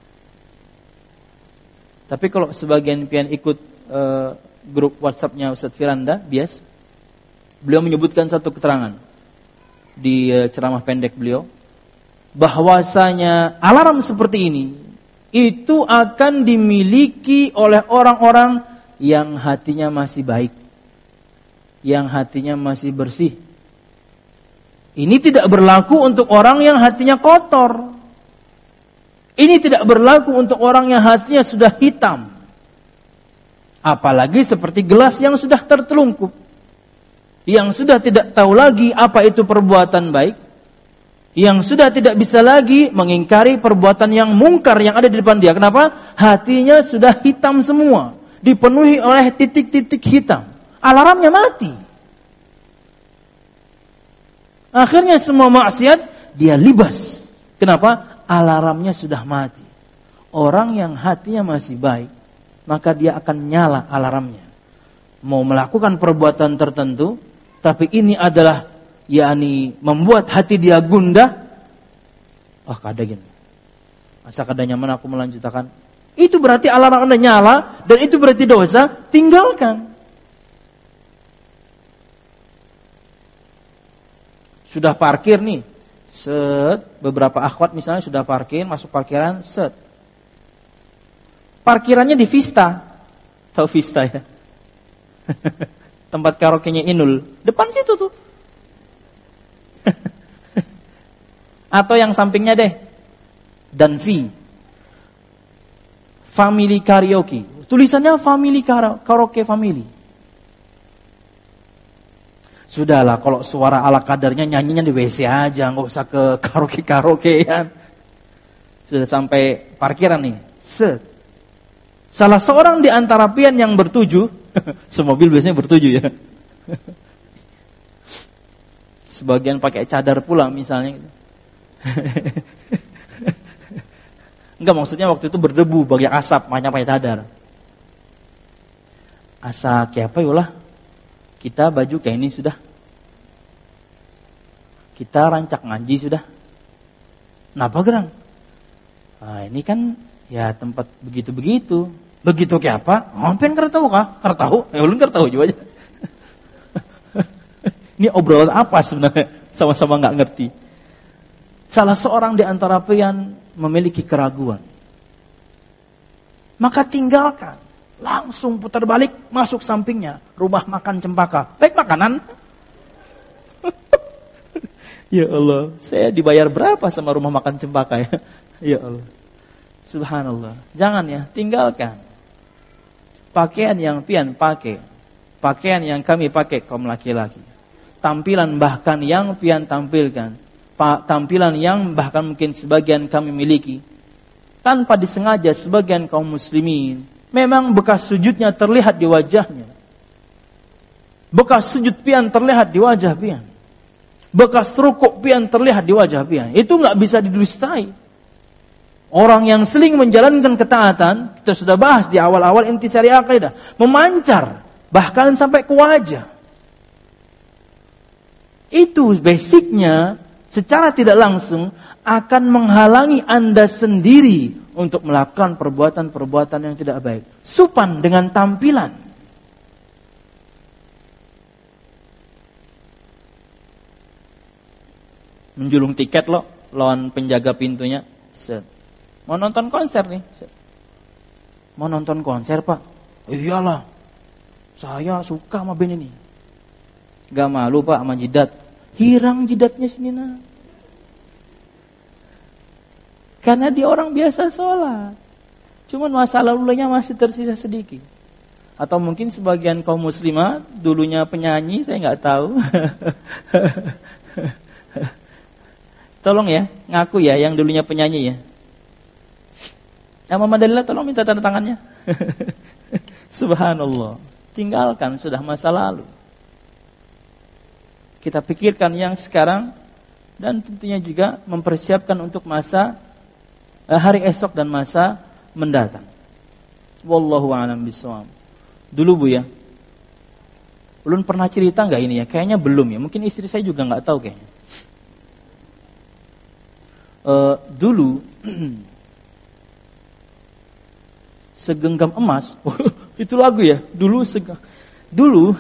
Tapi kalau sebagian pian ikut uh, grup WhatsApp-nya Ustaz Firanda, bias, beliau menyebutkan satu keterangan di uh, ceramah pendek beliau, bahwasanya alarm seperti ini itu akan dimiliki oleh orang-orang yang hatinya masih baik, yang hatinya masih bersih. Ini tidak berlaku untuk orang yang hatinya kotor. Ini tidak berlaku untuk orang yang hatinya sudah hitam. Apalagi seperti gelas yang sudah tertelungkup, yang sudah tidak tahu lagi apa itu perbuatan baik, yang sudah tidak bisa lagi mengingkari perbuatan yang mungkar yang ada di depan dia. Kenapa? Hatinya sudah hitam semua, dipenuhi oleh titik-titik hitam. Alarmnya mati. Akhirnya semua maksiat dia libas. Kenapa? Alarmnya sudah mati. Orang yang hatinya masih baik, maka dia akan nyala alarmnya. Mau melakukan perbuatan tertentu, tapi ini adalah yakni membuat hati dia gundah. Oh, kada gini. Masa kada nyaman aku melanjutkan. Itu berarti alarm Anda nyala, dan itu berarti dosa, tinggalkan. Sudah parkir nih, set, beberapa akhwat misalnya sudah parkir, masuk parkiran, set. Parkirannya di Vista. Tahu Vista ya? Tempat karaoke-nya Inul. Depan situ tuh. Atau yang sampingnya deh, Danvi. Family Karaoke. Tulisannya Family Karaoke Family. Sudahlah, kalau suara ala kadarnya nyanyinya di W C aja, nggak usah ke karaoke-karaokean. Sudah sampai parkiran nih, set. Salah seorang di antara pian yang bertuju, semobil biasanya bertuju ya. Sebagian pakai cadar pulang misalnya. Enggak, maksudnya waktu itu berdebu, bagi asap, makanya pakai cadar. Asa kayak apa yolah? Kita baju kayak ini sudah. Kita rancak ngaji sudah. Napa gerang? Nah, ini kan ya tempat begitu-begitu. Begitu kayak apa? Hampir nggak tahu kah? Nggak tahu? Ya ulun nggak tahu juga aja. Ini obrolan apa sebenarnya? Sama-sama nggak ngerti. Salah seorang di antara pian memiliki keraguan. Maka tinggalkan. Langsung putar balik, masuk sampingnya. Rumah makan Cempaka. Baik makanan. Ya Allah, saya dibayar berapa sama rumah makan Cempaka ya? Ya Allah. Subhanallah. Jangan ya, tinggalkan. Pakaian yang pian pakai, pakaian yang kami pakai kaum laki-laki, tampilan bahkan yang pian tampilkan, tampilan yang bahkan mungkin sebagian kami miliki, tanpa disengaja sebagian kaum muslimin, memang bekas sujudnya terlihat di wajahnya. Bekas sujud pian terlihat di wajah pian. Bekas rukuk pian terlihat di wajah pian. Itu enggak bisa didustai. Orang yang seling menjalankan ketaatan, kita sudah bahas di awal-awal intisari akidah, memancar bahkan sampai ke wajah. Itu basicnya secara tidak langsung akan menghalangi Anda sendiri untuk melakukan perbuatan-perbuatan yang tidak baik. Supan dengan tampilan. Menjulung tiket lo, lawan penjaga pintunya. Set. Mau nonton konser nih. Set. Mau nonton konser, Pak? Iyalah. Saya suka sama band ini. Gak malu, Pak, sama jidat. Hirang jidatnya sini, nah. Karena dia orang biasa sholat. Cuman masa lalunya masih tersisa sedikit. Atau mungkin sebagian kaum muslimah dulunya penyanyi, saya nggak tahu. Tolong ya, ngaku ya yang dulunya penyanyi ya. Ya Mama Dalila tolong minta tanda tangannya. Subhanallah. Tinggalkan, sudah masa lalu. Kita pikirkan yang sekarang dan tentunya juga mempersiapkan untuk masa hari esok dan masa mendatang. Wallahu a'lam bishawab. Dulu Bu ya. Ulun pernah cerita enggak ini ya? Kayaknya belum ya. Mungkin istri saya juga enggak tahu kayaknya. Uh, dulu segenggam emas. Itu lagu ya. Dulu segenggam. Dulu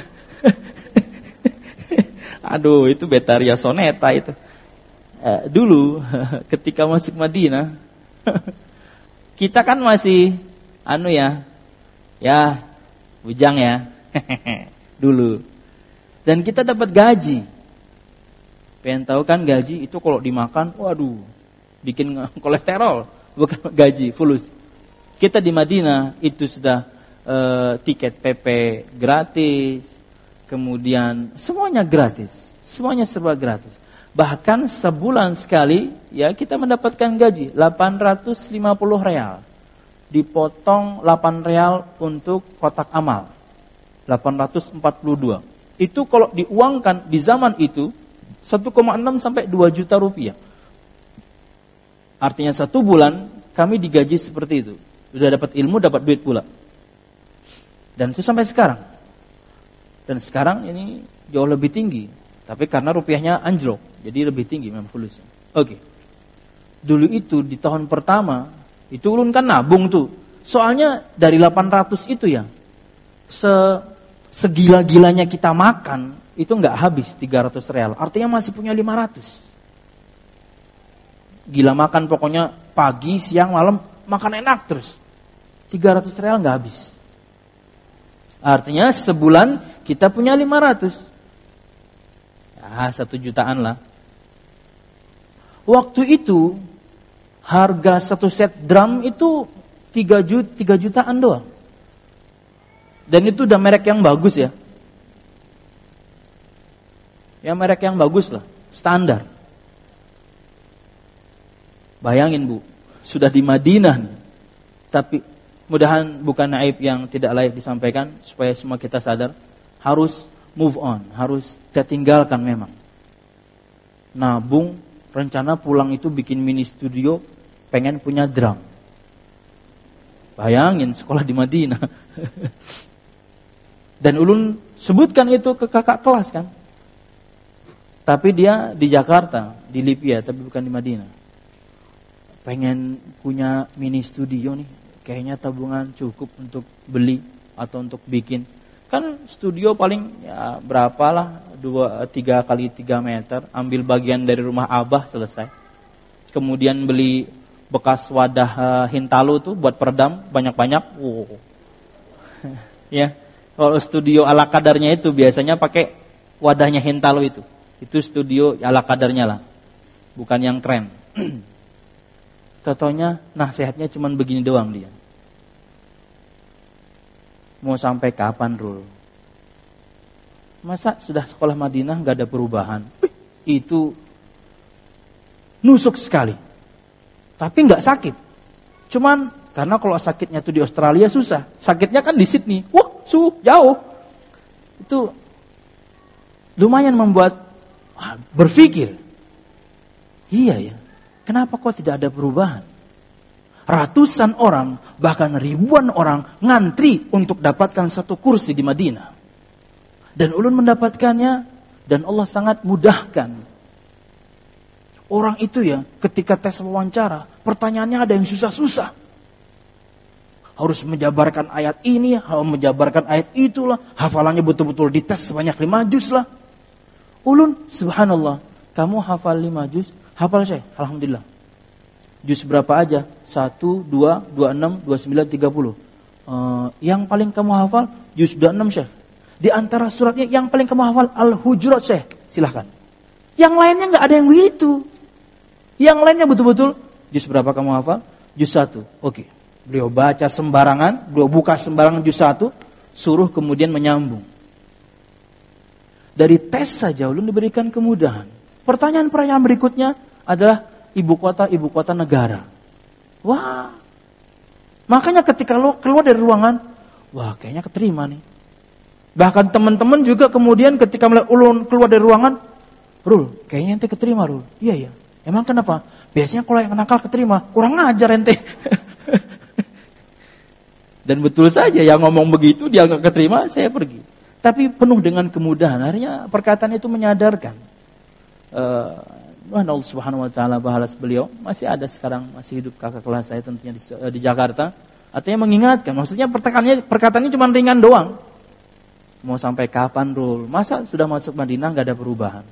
aduh, itu Betaria Soneta itu. Uh, dulu ketika masuk Madinah kita kan masih anu ya. Ya, bujang ya. Dulu. Dan kita dapat gaji. Pengen tahu kan gaji itu kalau dimakan, waduh, bikin kolesterol, bukan gaji, fulus. Kita di Madinah itu sudah e, tiket P P gratis, kemudian semuanya gratis, semuanya serba gratis. Bahkan sebulan sekali ya kita mendapatkan gaji delapan ratus lima puluh real. Dipotong delapan real untuk kotak amal. delapan ratus empat puluh dua. Itu kalau diuangkan di zaman itu satu koma enam sampai dua juta rupiah. Artinya satu bulan kami digaji seperti itu. Sudah dapat ilmu, dapat duit pula. Dan itu sampai sekarang. Dan sekarang ini jauh lebih tinggi. Tapi karena rupiahnya anjlok, jadi lebih tinggi memang fulusnya. Oke. Dulu itu di tahun pertama, itu ulun kan nabung tuh. Soalnya dari delapan ratus itu ya, se segila-gilanya kita makan, itu enggak habis tiga ratus real. Artinya masih punya lima ratus. Gila makan pokoknya pagi, siang, malam makan enak terus. tiga ratus real enggak habis. Artinya sebulan kita punya lima ratus. Ya, satu jutaan lah. Waktu itu harga satu set drum itu tiga jutaan doang. Dan itu udah merek yang bagus ya. Ya merek yang bagus lah, standar. Bayangin Bu, sudah di Madinah nih. Tapi mudahan bukan aib yang tidak layak disampaikan, supaya semua kita sadar, harus move on, harus kita tinggalkan memang. Nabung, rencana pulang itu bikin mini studio, pengen punya drum. Bayangin sekolah di Madinah. Dan ulun sebutkan itu ke kakak kelas kan. Tapi dia di Jakarta, di Libya, tapi bukan di Madinah. Pengen punya mini studio nih, kayaknya tabungan cukup untuk beli atau untuk bikin. Kan studio paling ya berapa lah, dua, tiga kali tiga meter, ambil bagian dari rumah abah selesai. Kemudian beli bekas wadah uh, Hintalo tuh buat peredam banyak-banyak. Wow. Ya, kalau studio ala kadarnya itu biasanya pakai wadahnya Hintalo itu. Itu studio ala kadarnya lah, bukan yang keren. Totonya nasihatnya cuma begini doang dia. Mau sampai kapan Rul? Masa sudah sekolah Madinah gak ada perubahan? Itu nusuk sekali. Tapi gak sakit. Cuman karena kalau sakitnya tuh di Australia susah. Sakitnya kan di Sydney. Wah, su, jauh. Itu lumayan membuat berpikir, iya ya, kenapa kok tidak ada perubahan? Ratusan orang, bahkan ribuan orang ngantri untuk dapatkan satu kursi di Madinah. Dan ulun mendapatkannya, dan Allah sangat mudahkan. Orang itu ya, ketika tes wawancara, pertanyaannya ada yang susah-susah. Harus menjabarkan ayat ini, harus menjabarkan ayat itulah, hafalannya betul-betul dites sebanyak lima juz lah. Ulun, subhanallah, kamu hafal lima juz, hafal saya, alhamdulillah. Juz berapa aja? Satu, dua, dua enam, dua sembilan, tiga puluh. Uh, yang paling kamu hafal, juz dua enam Syekh. Di antara suratnya yang paling kamu hafal, Al-Hujurat Syekh. Silahkan. Yang lainnya nggak ada yang begitu. Yang lainnya betul-betul, juz berapa kamu hafal? Juz satu. Oke. Beliau baca sembarangan, beliau buka sembarangan juz satu, suruh kemudian menyambung. Dari tes saja ulun diberikan kemudahan. Pertanyaan-pertanyaan berikutnya adalah ibu kota, ibu kota negara. Wah. Makanya ketika lo keluar dari ruangan, wah kayaknya keterima nih. Bahkan teman-teman juga kemudian ketika melihat ulun keluar dari ruangan, Rul, kayaknya ente keterima Rul. Iya ya. Emang kenapa? Biasanya kalau yang nakal keterima, kurang ngajar ente. Dan betul saja yang ngomong begitu dia nggak keterima, saya pergi. Tapi penuh dengan kemudahan. Akhirnya perkataan itu menyadarkan. Uh, Allah Subhanahu Wa Taala bahalas beliau masih ada sekarang, masih hidup kakak kelas saya tentunya di, di Jakarta. Artinya mengingatkan. Maksudnya perkataannya perkataannya cuma ringan doang. Mau sampai kapan Rul? Masa sudah masuk Madinah nggak ada perubahan?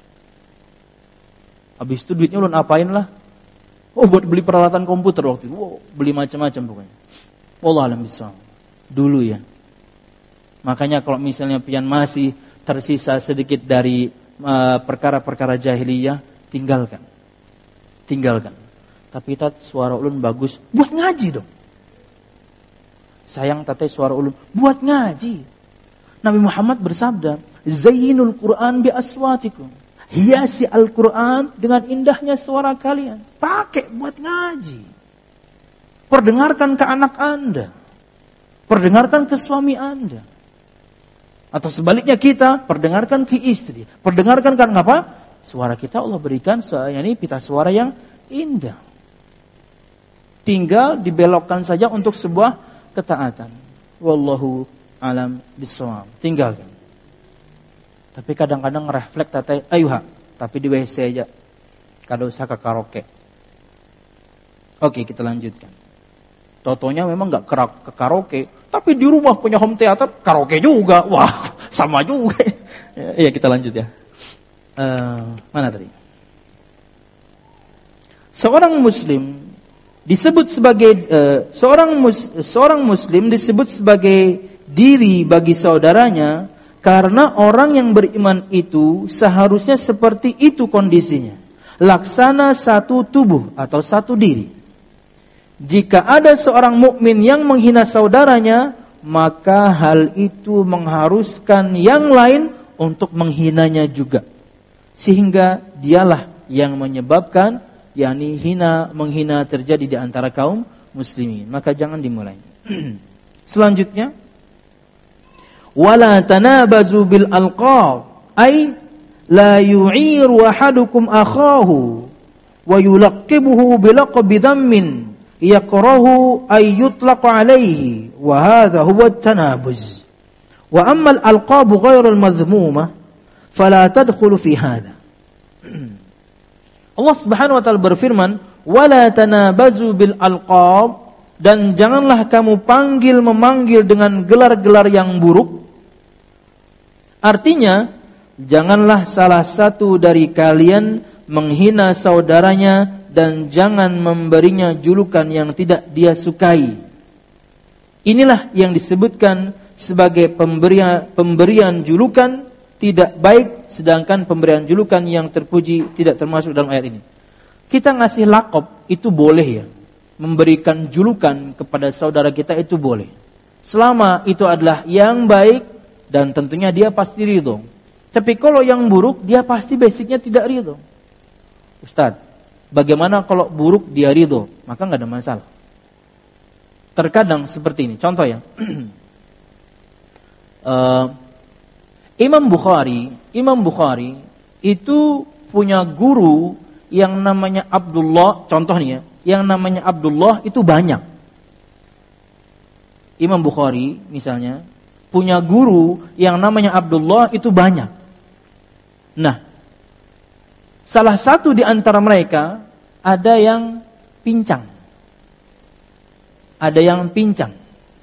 Habis itu duitnya ulun apain lah? Oh buat beli peralatan komputer waktu itu. Wow, beli macam-macam pokoknya. Wallahu a'lam bishawab. Dulu ya. Makanya kalau misalnya pian masih tersisa sedikit dari uh, perkara-perkara jahiliyah, tinggalkan. Tinggalkan. Tapi tat suara ulun bagus, buat ngaji dong. Sayang tate suara ulun, buat ngaji. Nabi Muhammad bersabda, "Zayyinul Qur'an bi aswatikum." Hiasi Al-Quran dengan indahnya suara kalian. Pakai buat ngaji. Perdengarkan ke anak Anda. Perdengarkan ke suami Anda. Atau sebaliknya kita, perdengarkan ke istri. Perdengarkan karena apa? Suara kita Allah berikan, ini pita suara yang indah. Tinggal dibelokkan saja untuk sebuah ketaatan. Wallahu alam bissawab. Tinggalkan. Tapi kadang-kadang refleks tata, ayuha, tapi di W C aja. Kada usah ke karaoke. Oke, kita lanjutkan. Totonya memang enggak ke karaoke, tapi di rumah punya home theater, karaoke juga. Wah, sama juga. Iya, kita lanjut ya. Uh, mana tadi? Seorang muslim disebut sebagai uh, seorang mus, seorang muslim disebut sebagai diri bagi saudaranya. Karena orang yang beriman itu seharusnya seperti itu kondisinya. Laksana satu tubuh atau satu diri. Jika ada seorang mukmin yang menghina saudaranya, maka hal itu mengharuskan yang lain untuk menghinanya juga. Sehingga dialah yang menyebabkan, yakni hina menghina terjadi di antara kaum muslimin. Maka jangan dimulai. Selanjutnya, wala tanabazu bil alqab ay la yu'iru ahadukum akhahu wa yulaqqibuhu bilaqbi dhammin yaqrahu ay yutlaq alayhi wa hadha huwa at-tanabuz wa amma al alqab ghairu al madhmumah fala tadkhulu fi hadha. Allah Subhanahu wa taala berfirman, wala tanabazu bil alqab, dan janganlah kamu panggil memanggil dengan gelar-gelar yang buruk. Artinya, janganlah salah satu dari kalian menghina saudaranya dan jangan memberinya julukan yang tidak dia sukai. Inilah yang disebutkan sebagai pemberian, pemberian julukan tidak baik, sedangkan pemberian julukan yang terpuji tidak termasuk dalam ayat ini. Kita ngasih lakop itu boleh ya. Memberikan julukan kepada saudara kita itu boleh. Selama itu adalah yang baik, dan tentunya dia pasti ridho. Tapi kalau yang buruk, dia pasti basicnya tidak ridho. Ustaz, bagaimana kalau buruk dia ridho? Maka nggak ada masalah. Terkadang seperti ini. Contoh ya. uh, Imam Bukhari, Imam Bukhari itu punya guru yang namanya Abdullah, contohnya, yang namanya Abdullah itu banyak. Imam Bukhari misalnya punya guru yang namanya Abdullah itu banyak. Nah, salah satu di antara mereka ada yang pincang. Ada yang pincang.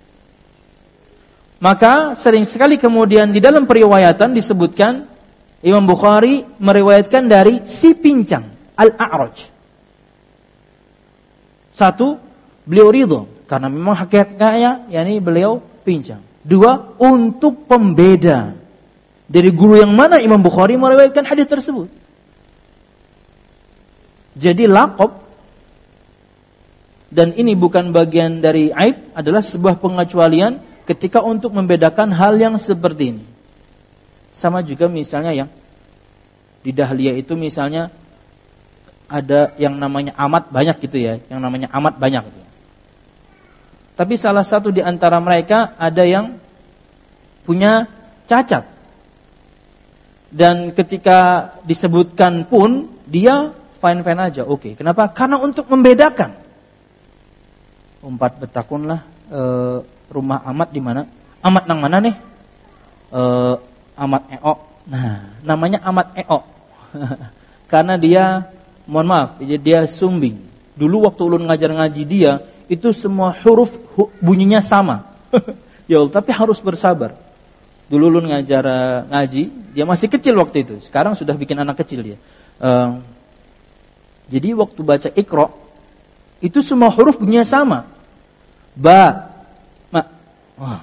Maka sering sekali kemudian di dalam periwayatan disebutkan Imam Bukhari meriwayatkan dari si pincang, Al-A'raj. Satu, beliau ridho karena memang hakikatnya yakni beliau pincang. Dua, untuk pembeda dari guru yang mana Imam Bukhari meriwayatkan hadis tersebut. Jadi laqab, dan ini bukan bagian dari aib, adalah sebuah pengecualian ketika untuk membedakan hal yang seperti ini. Sama juga misalnya yang di Dahliyah itu misalnya ada yang namanya amat banyak gitu ya, yang namanya amat banyak gitu. Tapi salah satu di antara mereka ada yang punya cacat. Dan ketika disebutkan pun dia fine-fine aja, oke. Okay. Kenapa? Karena untuk membedakan. Umpat betakunlah e, rumah amat di mana? Amat nang mana nih? E, amat eo. Nah, namanya amat eo. Karena dia, mohon maaf, dia sumbing. Dulu waktu ulun ngajar ngaji dia, itu semua huruf hu, bunyinya sama. Ya Allah, tapi harus bersabar. Dulu ulun ngajar ngaji, dia masih kecil waktu itu. Sekarang sudah bikin anak kecil dia. E, jadi waktu baca Iqra, itu semua huruf bunyinya sama. Ba, ma, wah.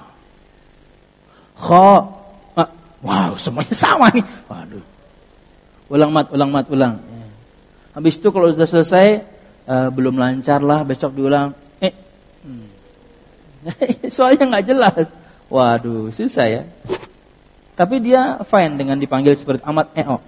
Kha, ma, wow, semuanya sama nih. Waduh. Ulang mat, ulang mat, ulang. Habis itu kalau sudah selesai, uh, belum lancar lah, besok diulang. Eh, hmm. Soalnya nggak jelas. Waduh, susah ya. Tapi dia fine dengan dipanggil seperti amat eo.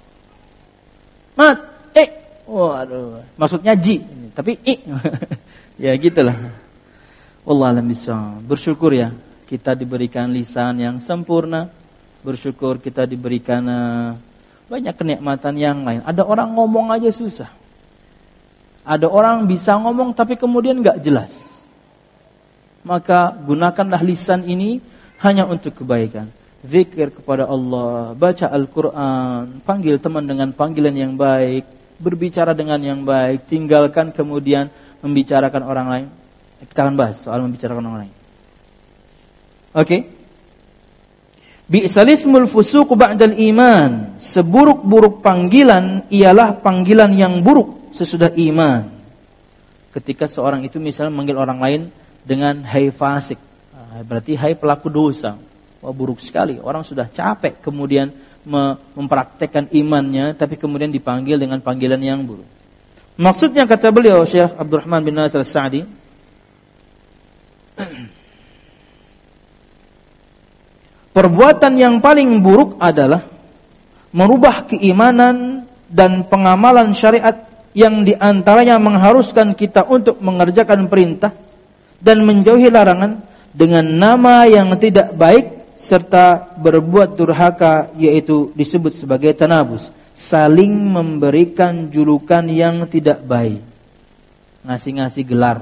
Mat, eh. Waduh, maksudnya ji, tapi i. Ya gitulah. Wallahu a'lam bishawab. Bersyukur ya kita diberikan lisan yang sempurna. Bersyukur kita diberikan uh, banyak kenikmatan yang lain. Ada orang ngomong aja susah. Ada orang bisa ngomong tapi kemudian enggak jelas. Maka gunakanlah lisan ini hanya untuk kebaikan. Zikir kepada Allah, baca Al-Qur'an, panggil teman dengan panggilan yang baik, berbicara dengan yang baik, tinggalkan kemudian membicarakan orang lain. Kita akan bahas soal membicarakan orang lain. Oke. Okay. Bi'salismul fusuq ba'dal iman. Seburuk-buruk panggilan ialah panggilan yang buruk sesudah iman. Ketika seorang itu misalnya memanggil orang lain dengan hai fasik, berarti hai pelaku dosa. Wah, buruk sekali. Orang sudah capek kemudian mempraktekkan imannya, tapi kemudian dipanggil dengan panggilan yang buruk. Maksudnya kata beliau Syekh Abdurrahman bin Nasir As-Sa'di, perbuatan yang paling buruk adalah merubah keimanan dan pengamalan syariat yang diantaranya mengharuskan kita untuk mengerjakan perintah dan menjauhi larangan dengan nama yang tidak baik serta berbuat durhaka, yaitu disebut sebagai tanabus, saling memberikan julukan yang tidak baik, ngasih-ngasih gelar.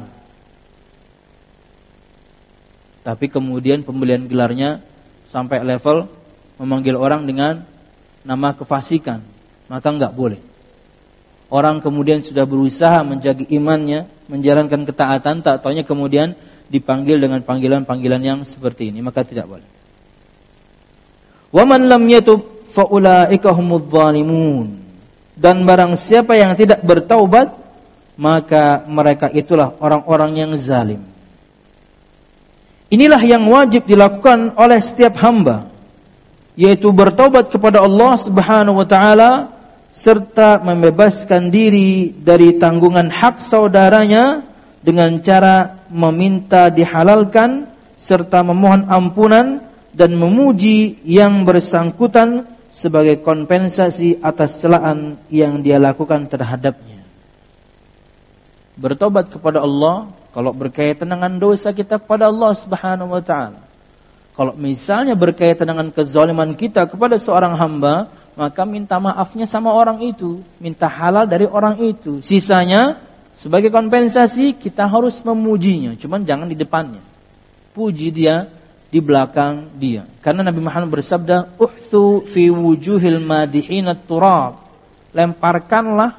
Tapi kemudian pembelian gelarnya sampai level memanggil orang dengan nama kefasikan, maka enggak boleh. Orang kemudian sudah berusaha menjaga imannya, menjalankan ketaatan, tak taunya kemudian dipanggil dengan panggilan-panggilan yang seperti ini, maka tidak boleh. Wa man lam yatub fa ulaika humudz zalimun. Dan barang siapa yang tidak bertaubat, maka mereka itulah orang-orang yang zalim. Inilah yang wajib dilakukan oleh setiap hamba, yaitu bertaubat kepada Allah Subhanahu wa taala serta membebaskan diri dari tanggungan hak saudaranya dengan cara meminta dihalalkan serta memohon ampunan dan memuji yang bersangkutan sebagai kompensasi atas celaan yang dia lakukan terhadapnya. Bertobat kepada Allah kalau berkaitan dengan dosa kita kepada Allah Subhanahu wa taala. Kalau misalnya berkaitan dengan kezaliman kita kepada seorang hamba, maka minta maafnya sama orang itu, minta halal dari orang itu. Sisanya sebagai kompensasi kita harus memujinya, cuman jangan di depannya. Puji dia di belakang dia. Karena Nabi Muhammad bersabda, "Uhthu fi wujuhil madihin at-turab." Lemparkanlah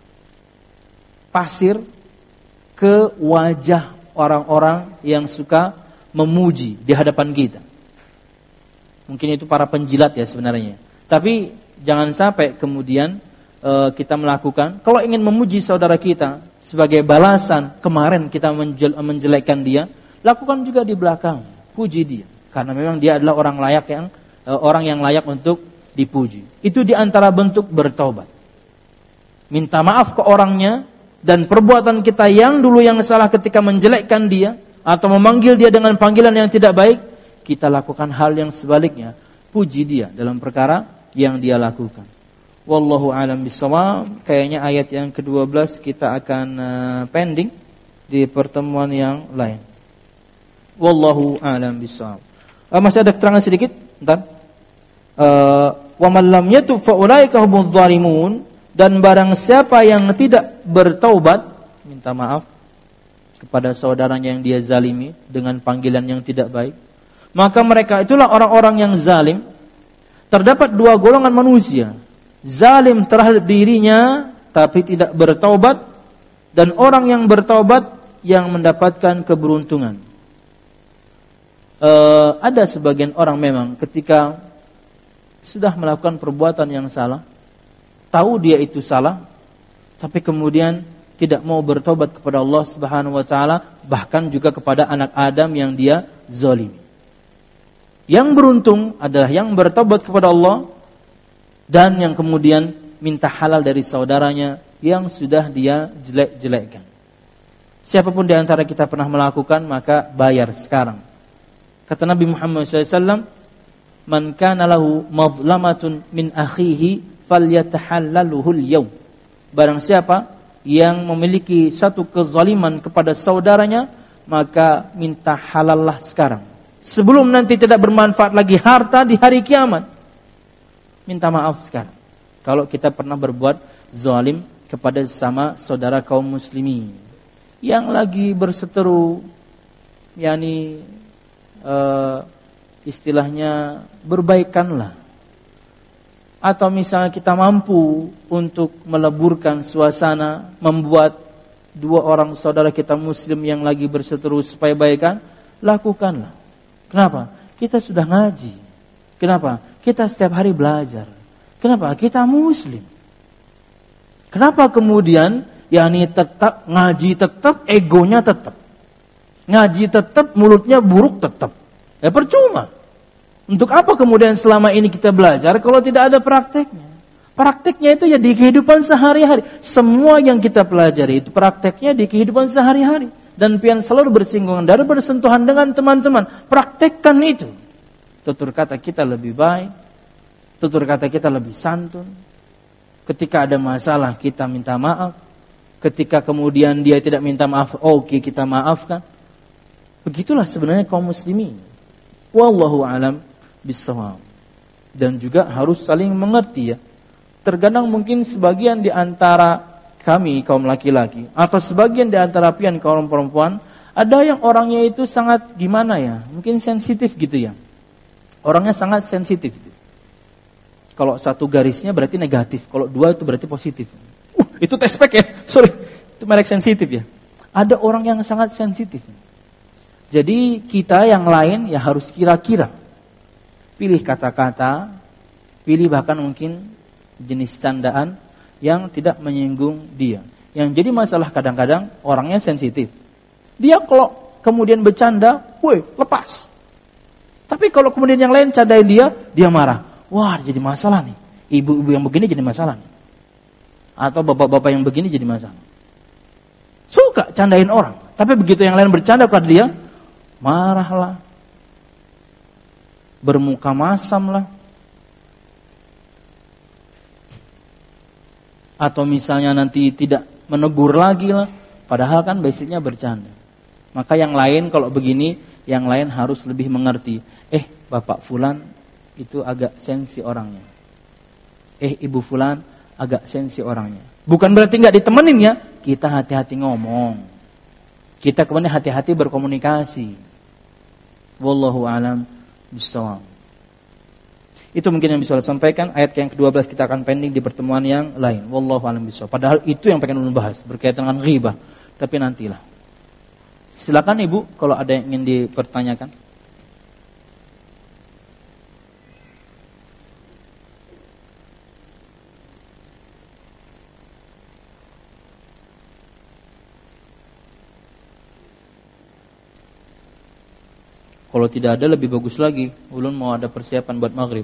pasir ke wajah orang-orang yang suka memuji di hadapan kita. Mungkin itu para penjilat ya sebenarnya. Tapi jangan sampai kemudian e, kita melakukan, kalau ingin memuji saudara kita sebagai balasan kemarin kita menjel, menjelekkan dia, lakukan juga di belakang, puji dia. Karena memang dia adalah orang layak yang e, orang yang layak untuk dipuji. Itu di antara bentuk bertobat. Minta maaf ke orangnya, dan perbuatan kita yang dulu yang salah ketika menjelekkan dia atau memanggil dia dengan panggilan yang tidak baik, kita lakukan hal yang sebaliknya, puji dia dalam perkara yang dia lakukan. Wallahu a'lam bishawab. Kayaknya ayat yang kedua belas kita akan uh, pending di pertemuan yang lain. Wallahu a'lam bishawab. Uh, masih ada keterangan sedikit? Bentar. Uh, wa man lam yatub fa ulaika humudz zalimun. Dan barang siapa yang tidak bertaubat, minta maaf kepada saudaranya yang dia zalimi dengan panggilan yang tidak baik, maka mereka itulah orang-orang yang zalim. Terdapat dua golongan manusia, zalim terhadap dirinya tapi tidak bertaubat, dan orang yang bertaubat yang mendapatkan keberuntungan. E, ada sebagian orang memang ketika sudah melakukan perbuatan yang salah, tahu dia itu salah, tapi kemudian tidak mau bertobat kepada Allah Subhanahu wa taala, bahkan juga kepada anak Adam yang dia zalimi. Yang beruntung adalah yang bertobat kepada Allah dan yang kemudian minta halal dari saudaranya yang sudah dia jelek-jelekkan. Siapapun di antara kita pernah melakukan, maka bayar sekarang. Kata Nabi Muhammad shallallahu alaihi wasallam, "Man kana lahu madlamatun min akhihi falyatahallaluhul yawm." Barang siapa yang memiliki satu kezaliman kepada saudaranya, maka minta halallah sekarang, sebelum nanti tidak bermanfaat lagi harta di hari kiamat. Minta maaf sekarang kalau kita pernah berbuat zalim kepada sesama saudara kaum muslimin yang lagi berseteru, yakni uh, istilahnya berbaikanlah. Atau misalnya kita mampu untuk meleburkan suasana, membuat dua orang saudara kita muslim yang lagi berseteru supaya baikan, lakukanlah. Kenapa? Kita sudah ngaji. Kenapa? Kita setiap hari belajar. Kenapa? Kita muslim. Kenapa kemudian yakni tetap ngaji, tetap egonya tetap. Ngaji tetap, mulutnya buruk tetap. Ya percuma. Untuk apa kemudian selama ini kita belajar kalau tidak ada prakteknya? Prakteknya itu ya di kehidupan sehari-hari. Semua yang kita pelajari itu prakteknya di kehidupan sehari-hari. Dan pian selalu bersinggungan dari bersentuhan dengan teman-teman. Praktekkan itu. Tutur kata kita lebih baik. Tutur kata kita lebih santun. Ketika ada masalah kita minta maaf. Ketika kemudian dia tidak minta maaf, oke okay, kita maafkan. Begitulah sebenarnya kaum muslimin. Wallahu a'lam bishawab. Dan juga harus saling mengerti ya. Terkadang mungkin sebagian di antara kami kaum laki-laki atau sebagian di antara pian kaum perempuan, ada yang orangnya itu sangat gimana ya? Mungkin sensitif gitu ya. Orangnya sangat sensitif. Kalau satu garisnya berarti negatif, kalau dua itu berarti positif. Uh, itu tespek ya. Sorry. Itu merek sensitif ya. Ada orang yang sangat sensitif. Jadi kita yang lain ya harus kira-kira. Pilih kata-kata, pilih bahkan mungkin jenis candaan yang tidak menyinggung dia. Yang jadi masalah kadang-kadang orangnya sensitif. Dia kalau kemudian bercanda, woi lepas. Tapi kalau kemudian yang lain candain dia, dia marah. Wah jadi masalah nih. Ibu-ibu yang begini jadi masalah nih. Atau bapak-bapak yang begini jadi masalah. Suka candain orang. Tapi begitu yang lain bercanda kepada dia, marahlah. Bermuka masamlah. Atau misalnya nanti tidak menegur lagi lah. Padahal kan basicnya bercanda. Maka yang lain kalau begini, yang lain harus lebih mengerti. Eh, Bapak Fulan itu agak sensi orangnya. Eh ibu fulan agak sensi orangnya. Bukan berarti nggak ditemenin ya. Kita hati-hati ngomong. Kita kemudian hati-hati berkomunikasi. Wallahu a'lam bishawab. Itu mungkin yang bisa saya sampaikan. Ayat yang kedua belas kita akan pending di pertemuan yang lain. Wallahu a'lam bishawab. Padahal itu yang pengen ulun bahas berkaitan dengan ghibah. Tapi nantilah. Silakan Ibu kalau ada yang ingin dipertanyakan. Kalau tidak ada lebih bagus lagi. Ulun mau ada persiapan buat maghrib.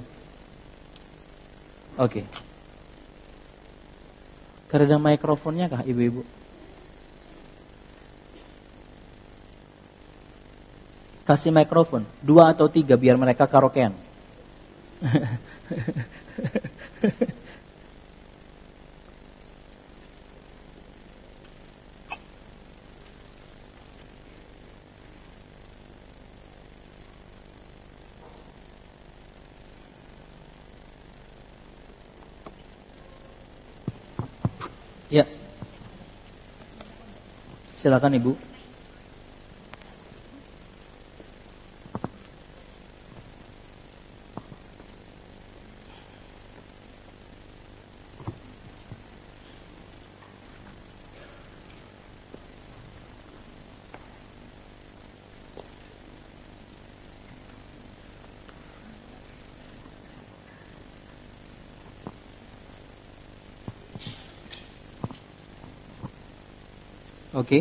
Oke. Okay. Karena ada mikrofonnya kah ibu-ibu? Kasih mikrofon, dua atau tiga biar mereka karaokean. Ya. Silakan Ibu. Oke. Okay.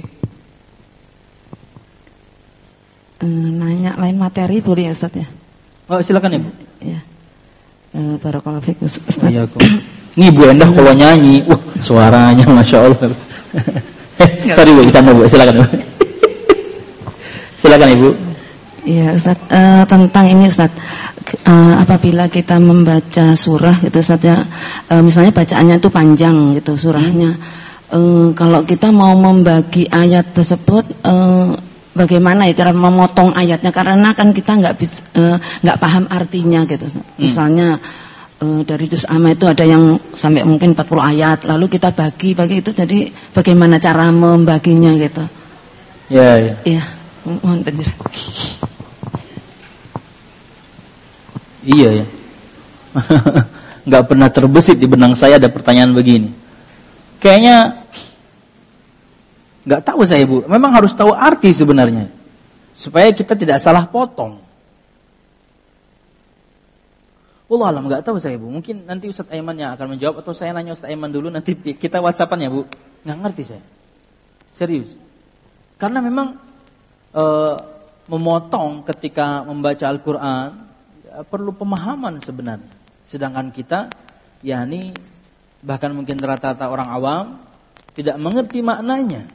Uh, nanya lain materi boleh ya Ustaz ya? Oh silakan Ibu. Ya. Uh, Barakallahu fiik Ustaz. Iya kok. Ini Bu Endah kalau nyanyi, wah suaranya masya Allah. eh, sorry Bu, kita Bu, silakan Bu. Silakan Ibu. Iya Ustaz, uh, tentang ini Ustaz. Uh, apabila kita membaca surah gitu Ustaz ya, uh, misalnya bacaannya itu panjang gitu surahnya. Uh, kalau kita mau membagi ayat tersebut, uh, bagaimana ya cara memotong ayatnya? Karena kan kita nggak bisa, uh, nggak paham artinya gitu. Hmm. Misalnya uh, dari juz amma itu ada yang sampai mungkin empat puluh ayat, lalu kita bagi-bagi itu. Jadi bagaimana cara membaginya gitu? Ya, ya. Iya, mohon penjelasan. Iya ya. Nggak pernah terbesit di benang saya ada pertanyaan begini. Kayaknya nggak tahu saya Bu. Memang harus tahu arti sebenarnya supaya kita tidak salah potong. Wallah alam nggak tahu saya Bu. Mungkin nanti Ustaz Aiman yang akan menjawab atau saya nanya Ustaz Aiman dulu nanti kita WhatsAppan ya Bu. Nggak ngerti saya. Serius. Karena memang e, memotong ketika membaca Al-Qur'an ya, perlu pemahaman sebenarnya. Sedangkan kita yakni bahkan mungkin rata-rata orang awam tidak mengerti maknanya.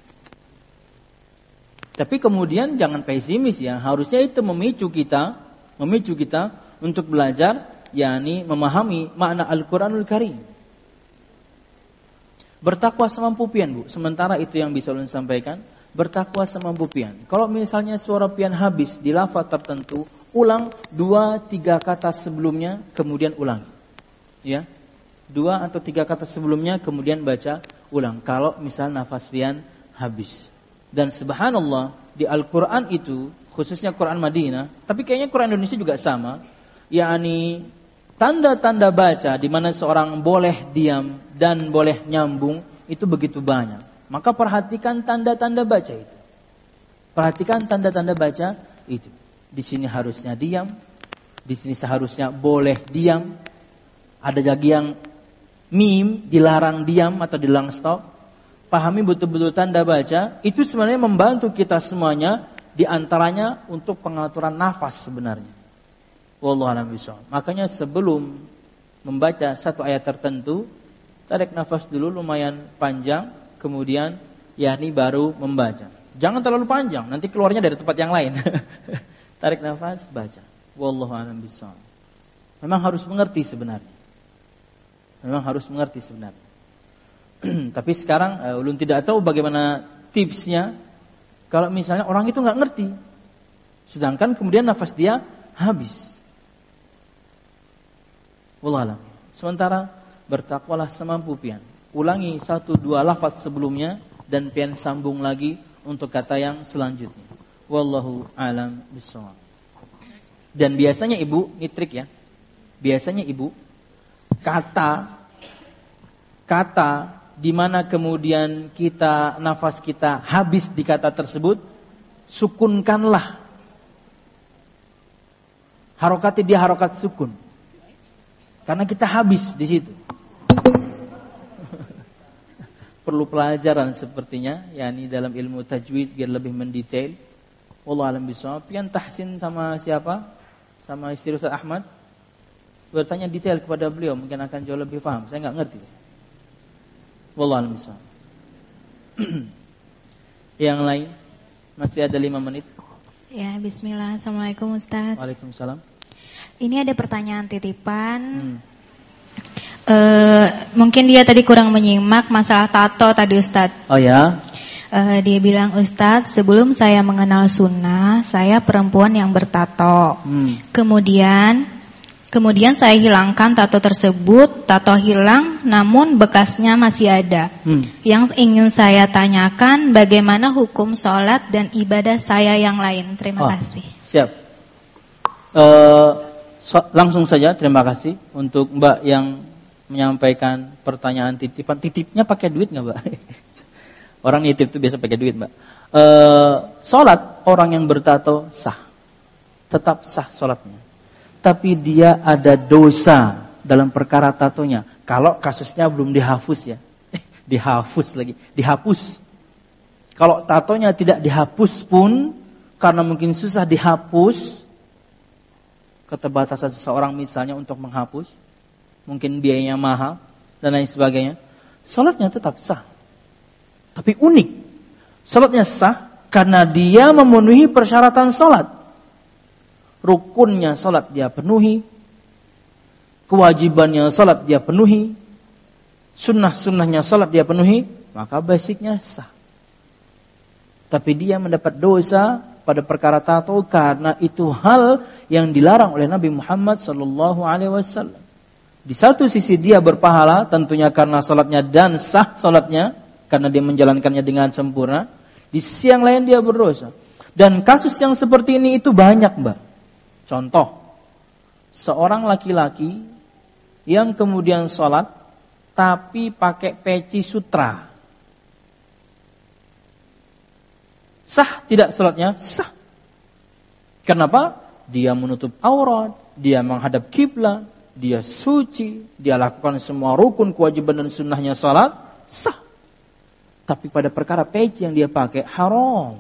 Tapi kemudian jangan pesimis ya, harusnya itu memicu kita, memicu kita untuk belajar, yakni memahami makna Al-Qur'anul Karim. Bertakwa semampu pian Bu, sementara itu yang bisa ulun sampaikan, bertakwa semampu pian. Kalau misalnya suara pian habis di lafaz tertentu, ulang dua tiga kata sebelumnya, kemudian ulang. Ya. Dua atau tiga kata sebelumnya kemudian baca ulang kalau misal nafas pian habis. Dan subhanallah di Al-Qur'an itu khususnya Quran Madinah, tapi kayaknya Quran Indonesia juga sama, yakni tanda-tanda baca di mana seorang boleh diam dan boleh nyambung itu begitu banyak. Maka perhatikan tanda-tanda baca itu. Perhatikan tanda-tanda baca itu. Di sini harusnya diam, di sini seharusnya boleh diam. Ada lagi yang mim dilarang diam atau dilarang stop. Pahami betul-betul tanda baca. Itu sebenarnya membantu kita semuanya. Di antaranya untuk pengaturan nafas sebenarnya. Wallahu a'lam bishawab. Makanya sebelum membaca satu ayat tertentu, tarik nafas dulu lumayan panjang. Kemudian yakni baru membaca. Jangan terlalu panjang. Nanti keluarnya dari tempat yang lain. Tarik nafas, baca. Wallahu a'lam bishawab. Memang harus mengerti sebenarnya. Memang harus mengerti sebenarnya. Tapi sekarang uh, ulun tidak tahu bagaimana tipsnya kalau misalnya orang itu nggak ngerti, sedangkan kemudian nafas dia habis. Wallah alam. Sementara bertakwalah semampu pian. Ulangi satu dua lafaz sebelumnya dan pian sambung lagi untuk kata yang selanjutnya. Wallahu a'lam bishawab. Dan biasanya ibu, ini trik ya. Biasanya ibu kata kata di mana kemudian kita nafas kita habis di kata tersebut, sukunkanlah. Harokatnya dia harokat sukun. Karena kita habis di situ. Perlu pelajaran sepertinya, yakni dalam ilmu tajwid biar lebih mendetail. Wallahu a'lam bishawab. Pian tahsin sama siapa? Sama istri Ustaz Ahmad. Bertanya detail kepada beliau, mungkin akan jauh lebih paham. Saya enggak ngerti. Wallahu a'lam bishawab. Yang lain masih ada lima menit. Ya, bismillah. Assalamualaikum Ustaz. Waalaikumsalam. Ini ada pertanyaan titipan. Hmm. E, mungkin dia tadi kurang menyimak masalah tato tadi Ustaz. Oh ya. E, dia bilang, Ustaz, sebelum saya mengenal sunnah, saya perempuan yang bertato. Hmm. Kemudian, kemudian saya hilangkan tato tersebut. Tato hilang, namun bekasnya masih ada. Hmm. Yang ingin saya tanyakan, bagaimana hukum sholat dan ibadah saya yang lain? Terima oh, kasih. Siap. Uh, so, langsung saja, terima kasih untuk Mbak yang menyampaikan pertanyaan titipan. Titipnya pakai duit nggak, Mbak? Orang nitip itu biasa pakai duit, Mbak. Uh, sholat orang yang bertato sah, tetap sah sholatnya. Tapi dia ada dosa dalam perkara tatonya. Kalau kasusnya belum dihapus ya, eh, dihapus lagi, dihapus. Kalau tatonya tidak dihapus pun, karena mungkin susah dihapus, keterbatasan seseorang misalnya untuk menghapus, mungkin biayanya mahal dan lain sebagainya, sholatnya tetap sah. Tapi unik, sholatnya sah karena dia memenuhi persyaratan sholat. Rukunnya sholat dia penuhi, kewajibannya sholat dia penuhi, sunnah-sunnahnya sholat dia penuhi, maka basicnya sah. Tapi dia mendapat dosa pada perkara tato karena itu hal yang dilarang oleh Nabi Muhammad sallallahu alaihi wasallam. Di satu sisi dia berpahala tentunya karena sholatnya dan sah sholatnya karena dia menjalankannya dengan sempurna. Di sisi yang lain dia berdosa. Dan kasus yang seperti ini itu banyak, Mbak. Contoh, seorang laki-laki yang kemudian sholat tapi pakai peci sutra. Sah tidak sholatnya? Sah. Kenapa? Dia menutup aurat, dia menghadap kiblat, dia suci, dia lakukan semua rukun, kewajiban dan sunnahnya sholat, sah. Tapi pada perkara peci yang dia pakai haram.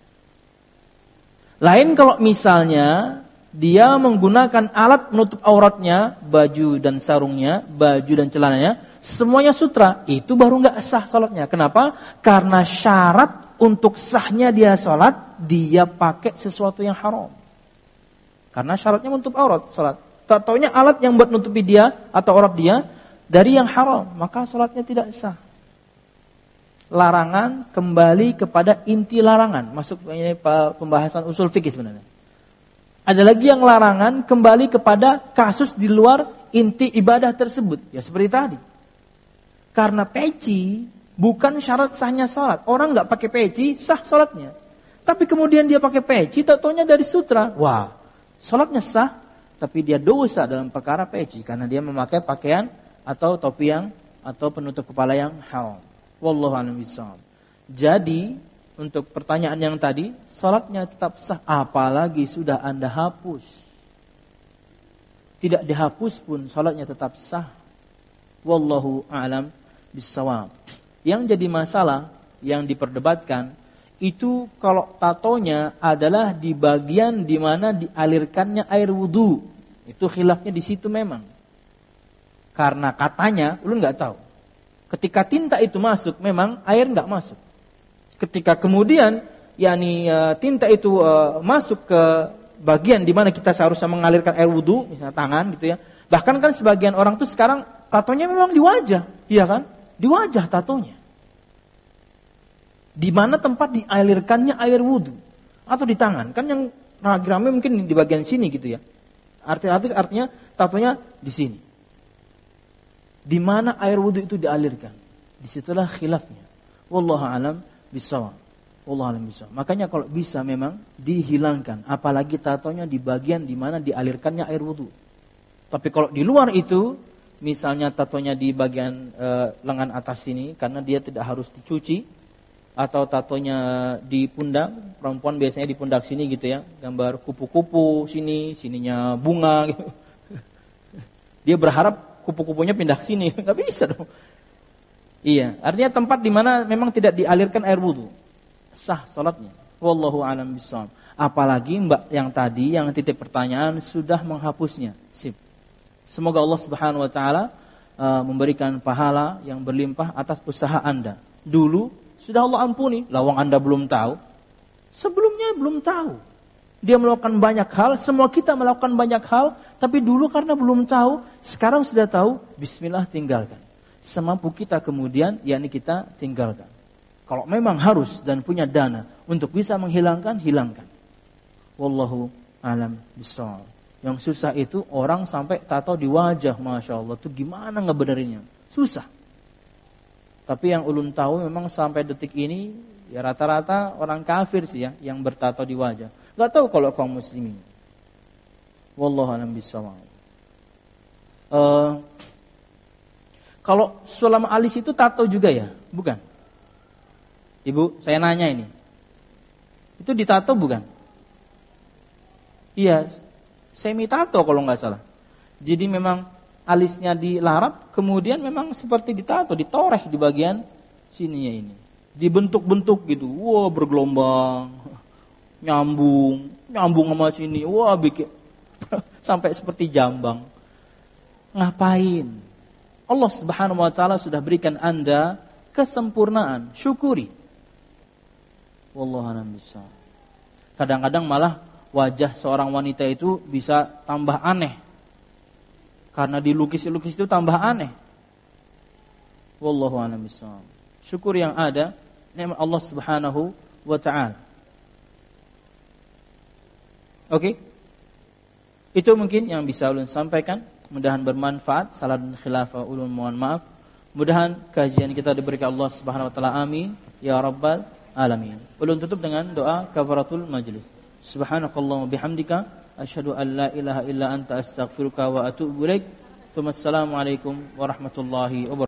Lain kalau misalnya dia menggunakan alat menutup auratnya, baju dan sarungnya, baju dan celananya, semuanya sutra, itu baru enggak sah sholatnya. Kenapa? Karena syarat untuk sahnya dia sholat, dia pakai sesuatu yang haram. Karena syaratnya menutup aurat sholat. Tak taunya alat yang buat nutupi dia atau aurat dia dari yang haram, maka sholatnya tidak sah. Larangan kembali kepada inti larangan. Masuk ini pembahasan usul fikih sebenarnya. Ada lagi yang larangan kembali kepada kasus di luar inti ibadah tersebut. Ya seperti tadi. Karena peci bukan syarat sahnya sholat. Orang nggak pakai peci sah sholatnya. Tapi kemudian dia pakai peci, tak taunya dari sutra. Wah, sholatnya sah, tapi dia dosa dalam perkara peci karena dia memakai pakaian atau topi yang atau penutup kepala yang haram. Wallahu a'lam bishawab. Jadi untuk pertanyaan yang tadi, sholatnya tetap sah, apalagi sudah Anda hapus. Tidak dihapus pun sholatnya tetap sah. Wallahu a'lam bishawab. Yang jadi masalah yang diperdebatkan itu kalau tatonya adalah di bagian di mana dialirkannya air wudu. Itu khilafnya di situ memang. Karena katanya, lu nggak tahu. Ketika tinta itu masuk, memang air nggak masuk. Ketika kemudian, yakni uh, tinta itu uh, masuk ke bagian di mana kita seharusnya mengalirkan air wudu, misalnya tangan gitu ya. Bahkan kan sebagian orang tuh sekarang tatonya memang di wajah, iya kan? Di wajah tatonya. Di mana tempat dialirkannya air wudu atau di tangan. Kan yang rame mungkin di bagian sini gitu ya. Artinya artinya tatonya di sini. Di mana air wudu itu dialirkan? Disitulah khilafnya. Wallahu alam bishawab. Wallahu alam bishawab. Makanya kalau bisa memang dihilangkan, apalagi tatonya di bagian di mana dialirkannya air wudu. Tapi kalau di luar itu, misalnya tatonya di bagian e, lengan atas sini karena dia tidak harus dicuci, atau tatonya di pundak, perempuan biasanya di pundak sini gitu ya, gambar kupu-kupu sini, sininya bunga gitu. Dia berharap kupu-kupunya pindah ke sini, nggak bisa dong. Iya, artinya tempat di mana memang tidak dialirkan air wudu, sah salatnya. Wallahu a'lam bishawab. Apalagi mbak yang tadi yang titip pertanyaan sudah menghapusnya. Sip. Semoga Allah Subhanahu wa taala uh, memberikan pahala yang berlimpah atas usaha Anda. Dulu sudah Allah ampuni, lawang Anda belum tahu. Sebelumnya belum tahu. Dia melakukan banyak hal, semua kita melakukan banyak hal, tapi dulu karena belum tahu, sekarang sudah tahu, bismillah tinggalkan. Semampu kita kemudian, yakni kita tinggalkan. Kalau memang harus dan punya dana untuk bisa menghilangkan, hilangkan. Wallahu a'lam bishawab. Yang susah itu orang sampai tato di wajah, masya Allah, itu gimana ngebenerinnya? Susah. Tapi yang ulun tahu memang sampai detik ini ya rata-rata orang kafir sih ya yang bertato di wajah. Gak tahu kalau kaum muslimin. Wallahu a'lam bishawab. Uh, kalau sulam alis itu tato juga ya? Bukan? Ibu, saya nanya ini. Itu ditato bukan? Iya, semi tato kalau nggak salah. Jadi memang alisnya dilarap, kemudian memang seperti ditato, ditoreh di bagian sininya ini. Dibentuk-bentuk gitu, wah bergelombang, nyambung, nyambung sama sini, wah bikin sampai seperti jambang. Ngapain? Allah Subhanahu wa taala sudah berikan Anda kesempurnaan, syukuri. Wallahu a'lam bishawab. Kadang-kadang malah wajah seorang wanita itu bisa tambah aneh. Karena dilukis-lukis itu tambah aneh. Wallahu a'lam bishawab. Syukur yang ada nikmat Allah Subhanahu wa taala. Oke? Okay? Itu mungkin yang bisa ulun sampaikan. Mudahan bermanfaat. Salah dan khilafah ulun mohon maaf. Mudahan kajian kita diberikan Allah Subhanahu wa taala. Amin ya rabbal alamin. Ulun tutup dengan doa kafaratul majlis. Subhanakallahumma bihamdika asyhadu an la ilaha illa anta astaghfiruka wa atubu ilaik. Wassalamualaikum warahmatullahi wabarakatuh.